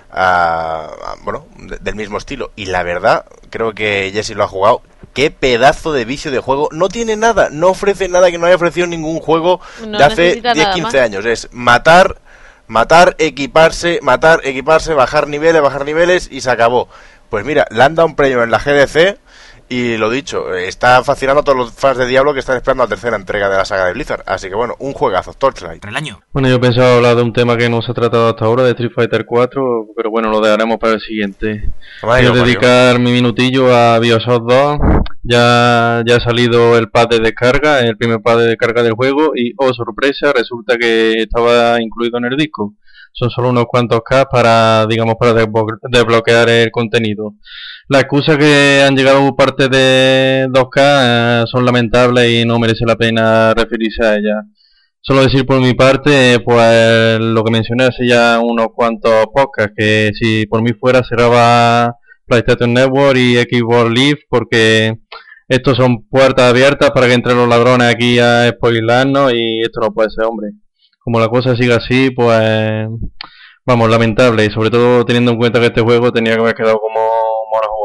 E: del mismo estilo. Y la verdad, creo que Jesse lo ha jugado. Qué pedazo de vicio de juego. No tiene nada, no ofrece nada que no haya ofrecido ningún juego de hace 10-15 años. Es matar, equiparse, bajar niveles y se acabó. Pues mira, le han dado un premio en la GDC. Y lo dicho, está fascinando a todos los fans de Diablo que están esperando la tercera entrega de la saga de Blizzard. Así que bueno, un juegazo, Torchlight.
G: Bueno, yo pensaba hablar de un tema que no se ha tratado hasta ahora, de Street Fighter 4, pero bueno, lo dejaremos para el siguiente. Quiero dedicar mi minutillo a BioShock 2. Ya ha salido el pad de descarga, el primer pad de descarga del juego, y oh sorpresa, resulta que estaba incluido en el disco. Son solo unos cuantos K para desbloquear el contenido. Las excusas que han llegado por parte de 2K son lamentables y no merece la pena referirse a ellas. Solo decir por mi parte, pues lo que mencioné hace ya unos cuantos podcasts, que si por mí fuera cerraba PlayStation Network y Xbox Live, porque estos son puertas abiertas para que entren los ladrones aquí a spoilarnos, y esto no puede ser, hombre. Como la cosa siga así, pues vamos, lamentable, y sobre todo teniendo en cuenta que este juego tenía que haber quedado como monojugador.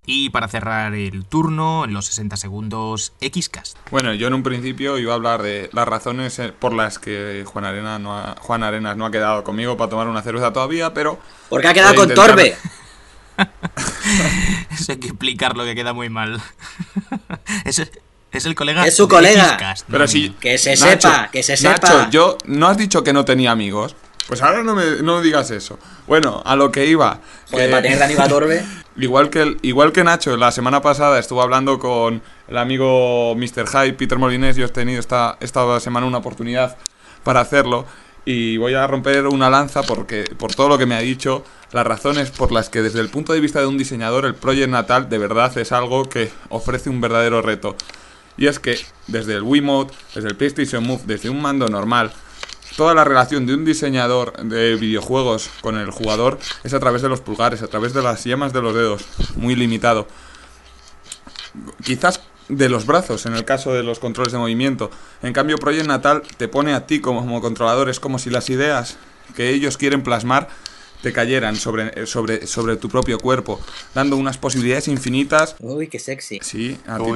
B: Y para cerrar el turno, en los 60 segundos, Xcast.
H: Bueno, yo en un principio iba a hablar de las razones por las que Juan Arenas no ha quedado conmigo para tomar una cerveza todavía, pero...
D: Porque ha quedado con Torbe.
B: Eso hay que explicarlo, que queda muy mal. Es el colega.
D: Es su colega.
B: Xcast,
H: pero
B: no,
H: si,
D: que se
H: Nacho,
D: sepa, que se sepa.
H: Nacho, ¿no has dicho que no tenía amigos? Pues ahora no digas eso. Bueno, a lo que iba.
D: Joder, para tener Aníbal Torbe.
H: Igual que Nacho, la semana pasada estuvo hablando con el amigo Mr. Hype, Peter Molinés. Yo he tenido esta semana una oportunidad para hacerlo. Y voy a romper una lanza porque por todo lo que me ha dicho, las razones por las que desde el punto de vista de un diseñador el Project Natal de verdad es algo que ofrece un verdadero reto. Y es que desde el Wiimote, desde el PlayStation Move, desde un mando normal, toda la relación de un diseñador de videojuegos con el jugador es a través de los pulgares, a través de las yemas de los dedos, muy limitado. Quizás de los brazos en el caso de los controles de movimiento. En cambio, Project Natal te pone a ti como controlador, es como si las ideas que ellos quieren plasmar te cayeran sobre tu propio cuerpo, dando unas posibilidades infinitas.
D: Uy, qué sexy.
H: Sí, a ti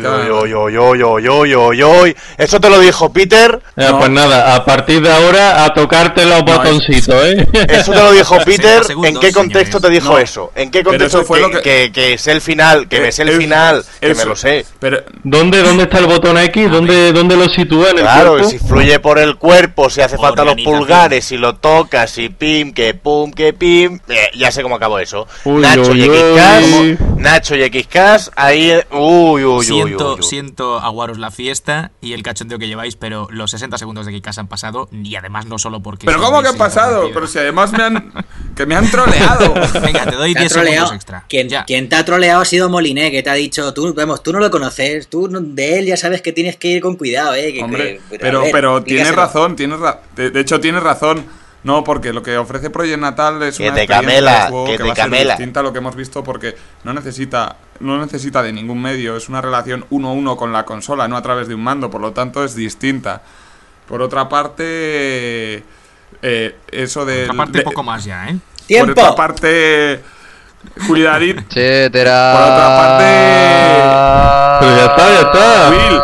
E: Uy. ¿Eso te lo dijo Peter?
G: No. Pues nada, a partir de ahora a tocarte los botoncitos, ¿eh?
E: Eso te lo dijo Peter. ¿En qué contexto te dijo
H: No.
E: eso? ¿En qué contexto
H: fue lo
E: que sé el final, que me sé el final, que me lo sé?
H: Pero
G: ¿Dónde está el botón X? ¿Dónde lo sitúa en el
E: claro,
G: cuerpo?
E: si fluye por el cuerpo, si hace falta los
B: Organización.
E: pulgares, si lo tocas, si pim, que pum, que pim. Ya sé cómo acabó eso.
G: Uy,
E: Nacho
G: uy,
E: y
G: uy.
E: Nacho y Xcast, ahí.
B: Siento aguaros la fiesta y el cachondeo que lleváis, pero los 60 segundos de Xcast han pasado y además no solo porque...
H: Pero ¿cómo que han pasado? Pero si además me han troleado.
B: Venga, te doy
D: Te ha
B: 10
D: troleado.
B: segundos extra.
D: Quien te ha troleado ha sido Moliné, que te ha dicho, tú no lo conoces, de él ya sabes que tienes que ir con cuidado,
H: Hombre,
D: a
H: pero tienes
D: explícaselo.
H: razón, de hecho tienes razón. No, porque lo que ofrece Project Natal es
E: Que
H: una
E: te
H: experiencia
E: camela,
H: de juego
E: que
H: que
E: te
H: va a ser
E: camela.
H: distinta a lo que hemos visto, porque no necesita de ningún medio, es una relación 1-1 con la consola, no a través de un mando, por lo tanto es distinta. Por otra parte, eso de...
B: Por otra parte, poco más ya, ¿eh?
D: ¡Tiempo!
H: Por otra parte, Julidarit.
F: Etcétera.
H: Por otra parte...
G: Pero ya está.
H: Will.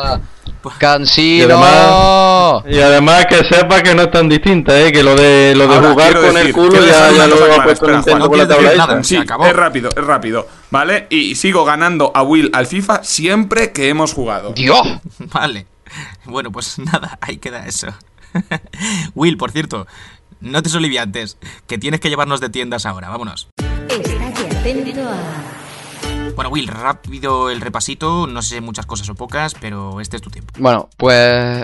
F: ¡Cansino!
G: Y además que sepa que no es tan distinta, que lo de
H: Ahora,
G: jugar
H: quiero
G: con
H: decir,
G: el culo
H: quiero
G: ya
H: decir una
G: lo
H: cosa
G: ha
H: clara,
G: puesto
H: espera,
G: Nintendo
H: Juan,
G: con la
B: no quieres
G: tabla
B: decir
G: esa.
B: nada.
H: Sí,
B: Se acabó.
H: es rápido, ¿vale? Y sigo ganando a Will al FIFA siempre que hemos jugado.
F: ¡Dios!
B: Vale. Bueno, pues nada, ahí queda eso. Will, por cierto, no te soliviantes, que tienes que llevarnos de tiendas ahora, vámonos.
A: Estate atento a...
B: Bueno, Will, rápido el repasito, no sé muchas cosas o pocas, pero este es tu tiempo.
F: Bueno, pues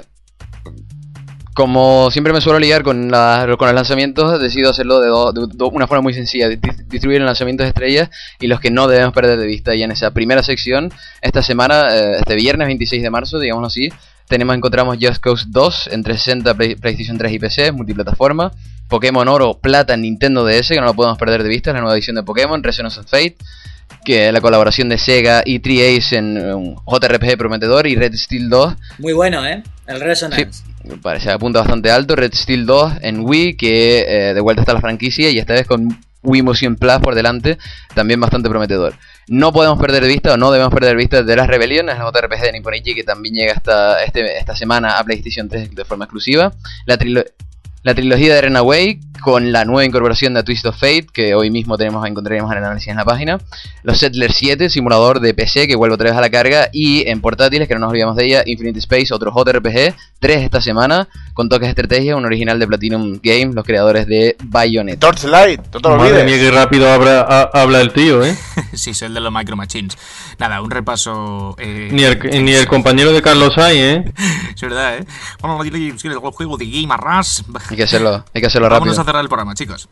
F: como siempre me suelo liar con los lanzamientos, he decidido hacerlo de una forma muy sencilla, distribuir en lanzamientos de estrellas y los que no debemos perder de vista. Y en esa primera sección, esta semana, este viernes 26 de marzo, digámoslo así, encontramos Just Cause 2 en 360, PlayStation 3 y PC, multiplataforma. Pokémon Oro, Plata, Nintendo DS, que no lo podemos perder de vista, la nueva edición de Pokémon, Resonance of Fate, que la colaboración de Sega y 3Ace en un JRPG prometedor, y Red Steel 2.
D: Muy bueno, El Resonance.
F: Sí, me parece apunta bastante alto. Red Steel 2 en Wii, que de vuelta está la franquicia y esta vez con Wii Motion Plus por delante, también bastante prometedor. No podemos perder de vista, o no debemos perder de vista, The Last Rebellion, el JRPG de Nippon Ichi, que también llega esta semana a PlayStation 3 de forma exclusiva. La trilogía de Runaway, con la nueva incorporación de Twist of Fate, que hoy mismo encontraremos en el análisis en la página. Los Settlers 7, simulador de PC, que vuelve otra vez a la carga. Y en portátiles, que no nos olvidamos de ella, Infinite Space, otro JRPG, 3 esta semana, con toques de estrategia, un original de Platinum Games, los creadores de Bayonetta.
E: Torchlight, no te lo olvides.
G: Madre mía, qué rápido habla el tío,
B: Sí, soy el de los Micro Machines. Nada, un repaso...
G: Ni el compañero de Carlos Sainz,
B: Es verdad, Vamos a decir el juego de Game Arras.
F: Hay que hacerlo rápido.
B: Vámonos a cerrar el programa, chicos.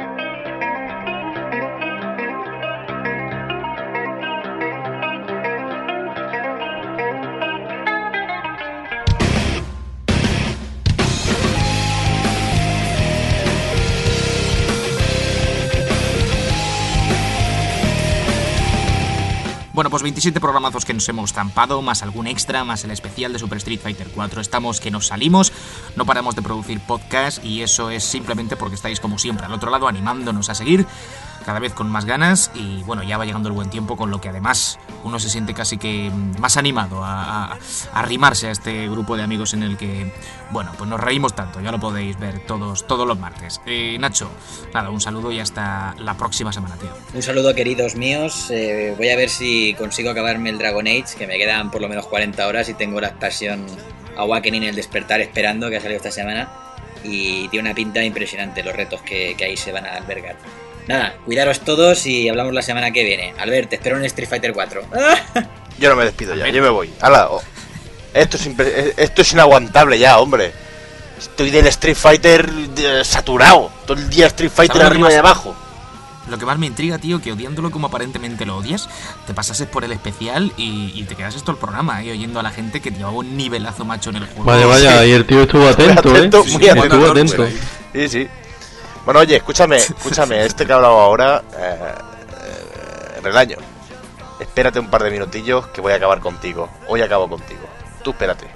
B: Bueno, pues 27 programazos que nos hemos zampado, más algún extra, más el especial de Super Street Fighter 4. Estamos que nos salimos, no paramos de producir podcast y eso es simplemente porque estáis como siempre al otro lado animándonos a seguir. cada vez con más ganas y bueno, ya va llegando el buen tiempo, con lo que además uno se siente casi que más animado a arrimarse a este grupo de amigos en el que, bueno, pues nos reímos tanto, ya lo podéis ver todos los martes. Nacho, nada, un saludo y hasta la próxima semana, tío.
D: Un saludo, queridos míos. Voy a ver si consigo acabarme el Dragon Age, que me quedan por lo menos 40 horas y tengo la expansión Awakening, el despertar, esperando, que ha salido esta semana. Y tiene una pinta impresionante los retos que ahí se van a albergar. Nada, cuidaros todos y hablamos la semana que viene. Albert, te espero en Street Fighter 4.
E: Yo no me despido ya, yo me voy. Hala, esto es inaguantable ya, hombre. Estoy del Street Fighter saturado. Todo el día Street Fighter arriba y abajo.
B: Lo que más me intriga, tío, que odiándolo como aparentemente lo odias, te pasases por el especial y te quedases todo el programa oyendo a la gente que llevaba un nivelazo macho en el juego.
G: Vaya, y el tío estuvo atento,
E: muy atento,
G: estuvo atento.
E: Sí. Bueno, oye, escúchame, este que ha hablado ahora, Relaño, espérate un par de minutillos que voy a acabar contigo. Hoy acabo contigo. Tú espérate.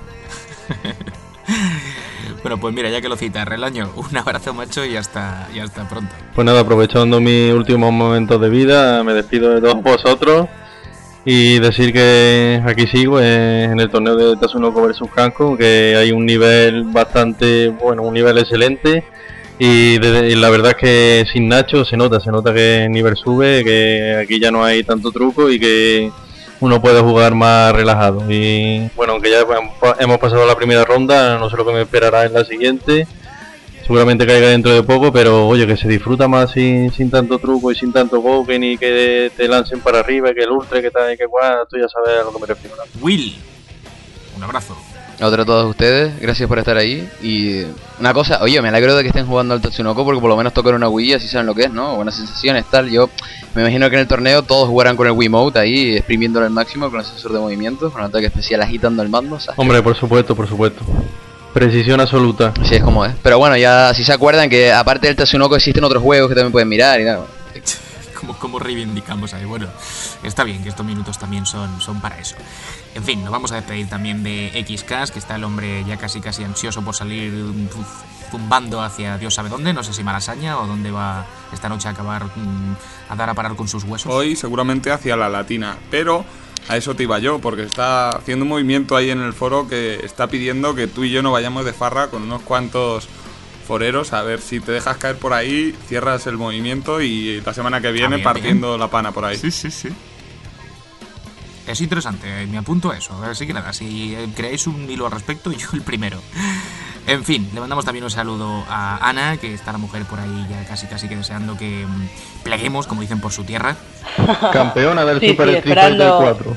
B: Bueno, pues mira, ya que lo citas, Relaño, un abrazo, macho, y hasta pronto.
G: Pues nada, aprovechando mis últimos momentos de vida, me despido de todos vosotros y decir que aquí sigo en el torneo de Tatsunoko vs Capcom, que hay un nivel bastante bueno, un nivel excelente, y la verdad es que sin Nacho se nota que el nivel sube, que aquí ya no hay tanto truco y que uno puede jugar más relajado. Y bueno, aunque ya hemos pasado la primera ronda, no sé lo que me esperará en la siguiente. Seguramente caiga dentro de poco, pero oye, que se disfruta más sin tanto truco y sin tanto Goken y que te lancen para arriba, que el ultra, que tal y que cual. Tú ya sabes a lo que me refiero, ¿no?
B: Will, un abrazo.
F: Otro a todos ustedes, gracias por estar ahí. Y una cosa, oye, me alegro de que estén jugando al Tatsunoko porque por lo menos tocar una Wii, así saben lo que es, ¿no? Buenas sensaciones, tal. Yo me imagino que en el torneo todos jugarán con el Wiimote ahí, exprimiéndolo al máximo con el sensor de movimientos, con un ataque especial agitando el mando, ¿sabes?
G: Hombre, por supuesto. Precisión absoluta.
F: Así es como es. Pero bueno, ya si se acuerdan que aparte del Tatsunoko existen otros juegos que también pueden mirar y nada.
B: Como reivindicamos ahí. Bueno, está bien que estos minutos también son para eso. En fin, nos vamos a despedir también de XCast, que está el hombre ya casi ansioso por salir zumbando hacia Dios sabe dónde. No sé si Malasaña o dónde va esta noche a acabar a dar a parar con sus huesos.
H: Hoy seguramente hacia la Latina, pero a eso te iba yo, porque está haciendo un movimiento ahí en el foro que está pidiendo que tú y yo no vayamos de farra con unos cuantos foreros, a ver si te dejas caer por ahí, cierras el movimiento y la semana que viene partiendo la pana por ahí.
B: Sí. Es interesante, me apunto a eso. Así que nada, si creáis un hilo al respecto, yo el primero. En fin, le mandamos también un saludo a Ana, que está la mujer por ahí ya casi que deseando que pleguemos, como dicen, por su tierra.
G: Campeona del Super Street Fighter 4.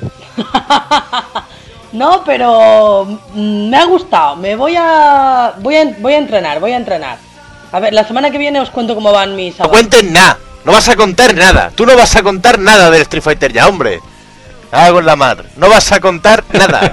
I: No, pero me ha gustado. Voy a entrenar. A ver, la semana que viene os cuento cómo van mis
E: avances. No cuentes nada, no vas a contar nada. Tú no vas a contar nada del Street Fighter ya, hombre. Hago en la mar. No vas a contar nada.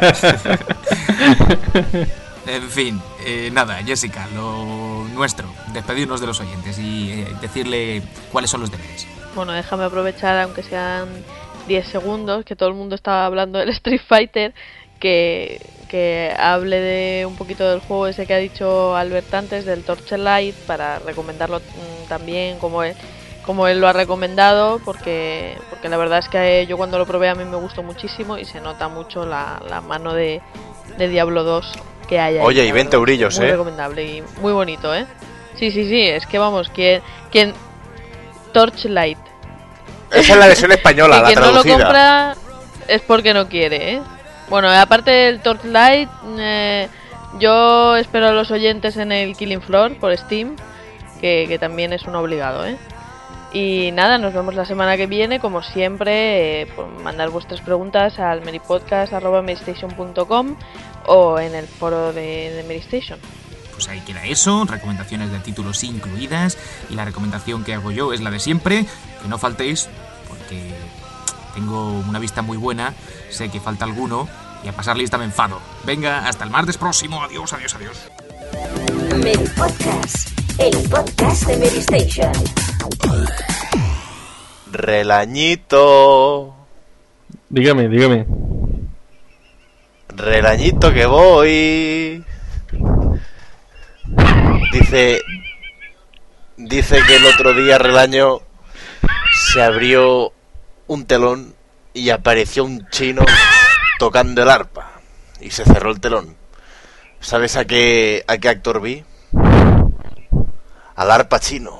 B: En fin, nada, Jessica, lo nuestro, despedirnos de los oyentes y decirle cuáles son los deberes.
C: Bueno, déjame aprovechar, aunque sean 10 segundos, que todo el mundo estaba hablando del Street Fighter, que hable de un poquito del juego ese que ha dicho Albert antes, del Torchlight, para recomendarlo también como él lo ha recomendado, porque la verdad es que yo cuando lo probé a mí me gustó muchísimo y se nota mucho la mano de Diablo 2 que hay ahí.
E: Oye, y 20 eurillos,
C: muy recomendable y muy bonito, Sí, es que vamos, quien Torchlight.
E: Esa es la versión española, la traducida.
C: Quien no lo compra es porque no quiere, Bueno, aparte del Torchlight, yo espero a los oyentes en el Killing Floor por Steam, que también es un obligado, Y nada, nos vemos la semana que viene, como siempre, mandar vuestras preguntas al meripodcast@merystation.com o en el foro de Merystation.
B: Pues ahí queda eso, recomendaciones de títulos incluidas, y la recomendación que hago yo es la de siempre, que no faltéis, porque tengo una vista muy buena, sé que falta alguno, y a pasar lista me enfado. Venga, hasta el martes próximo, adiós.
A: Meripodcast, el podcast de Merystation.
E: Relañito.
G: Dígame.
E: Relañito que voy. Dice que el otro día Relaño se abrió un telón y apareció un chino tocando el arpa. Y se cerró el telón. ¿Sabes a qué actor vi? Al arpa chino.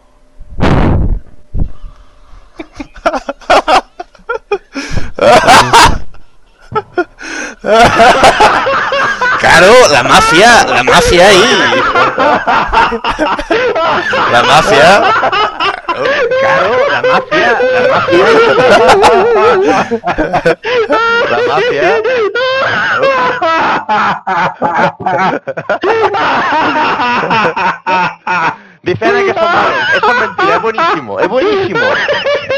E: Claro, la mafia ahí. La mafia. Claro, la mafia. La mafia.
J: Dice Ana que son malos. Eso es mentira, es buenísimo, es buenísimo.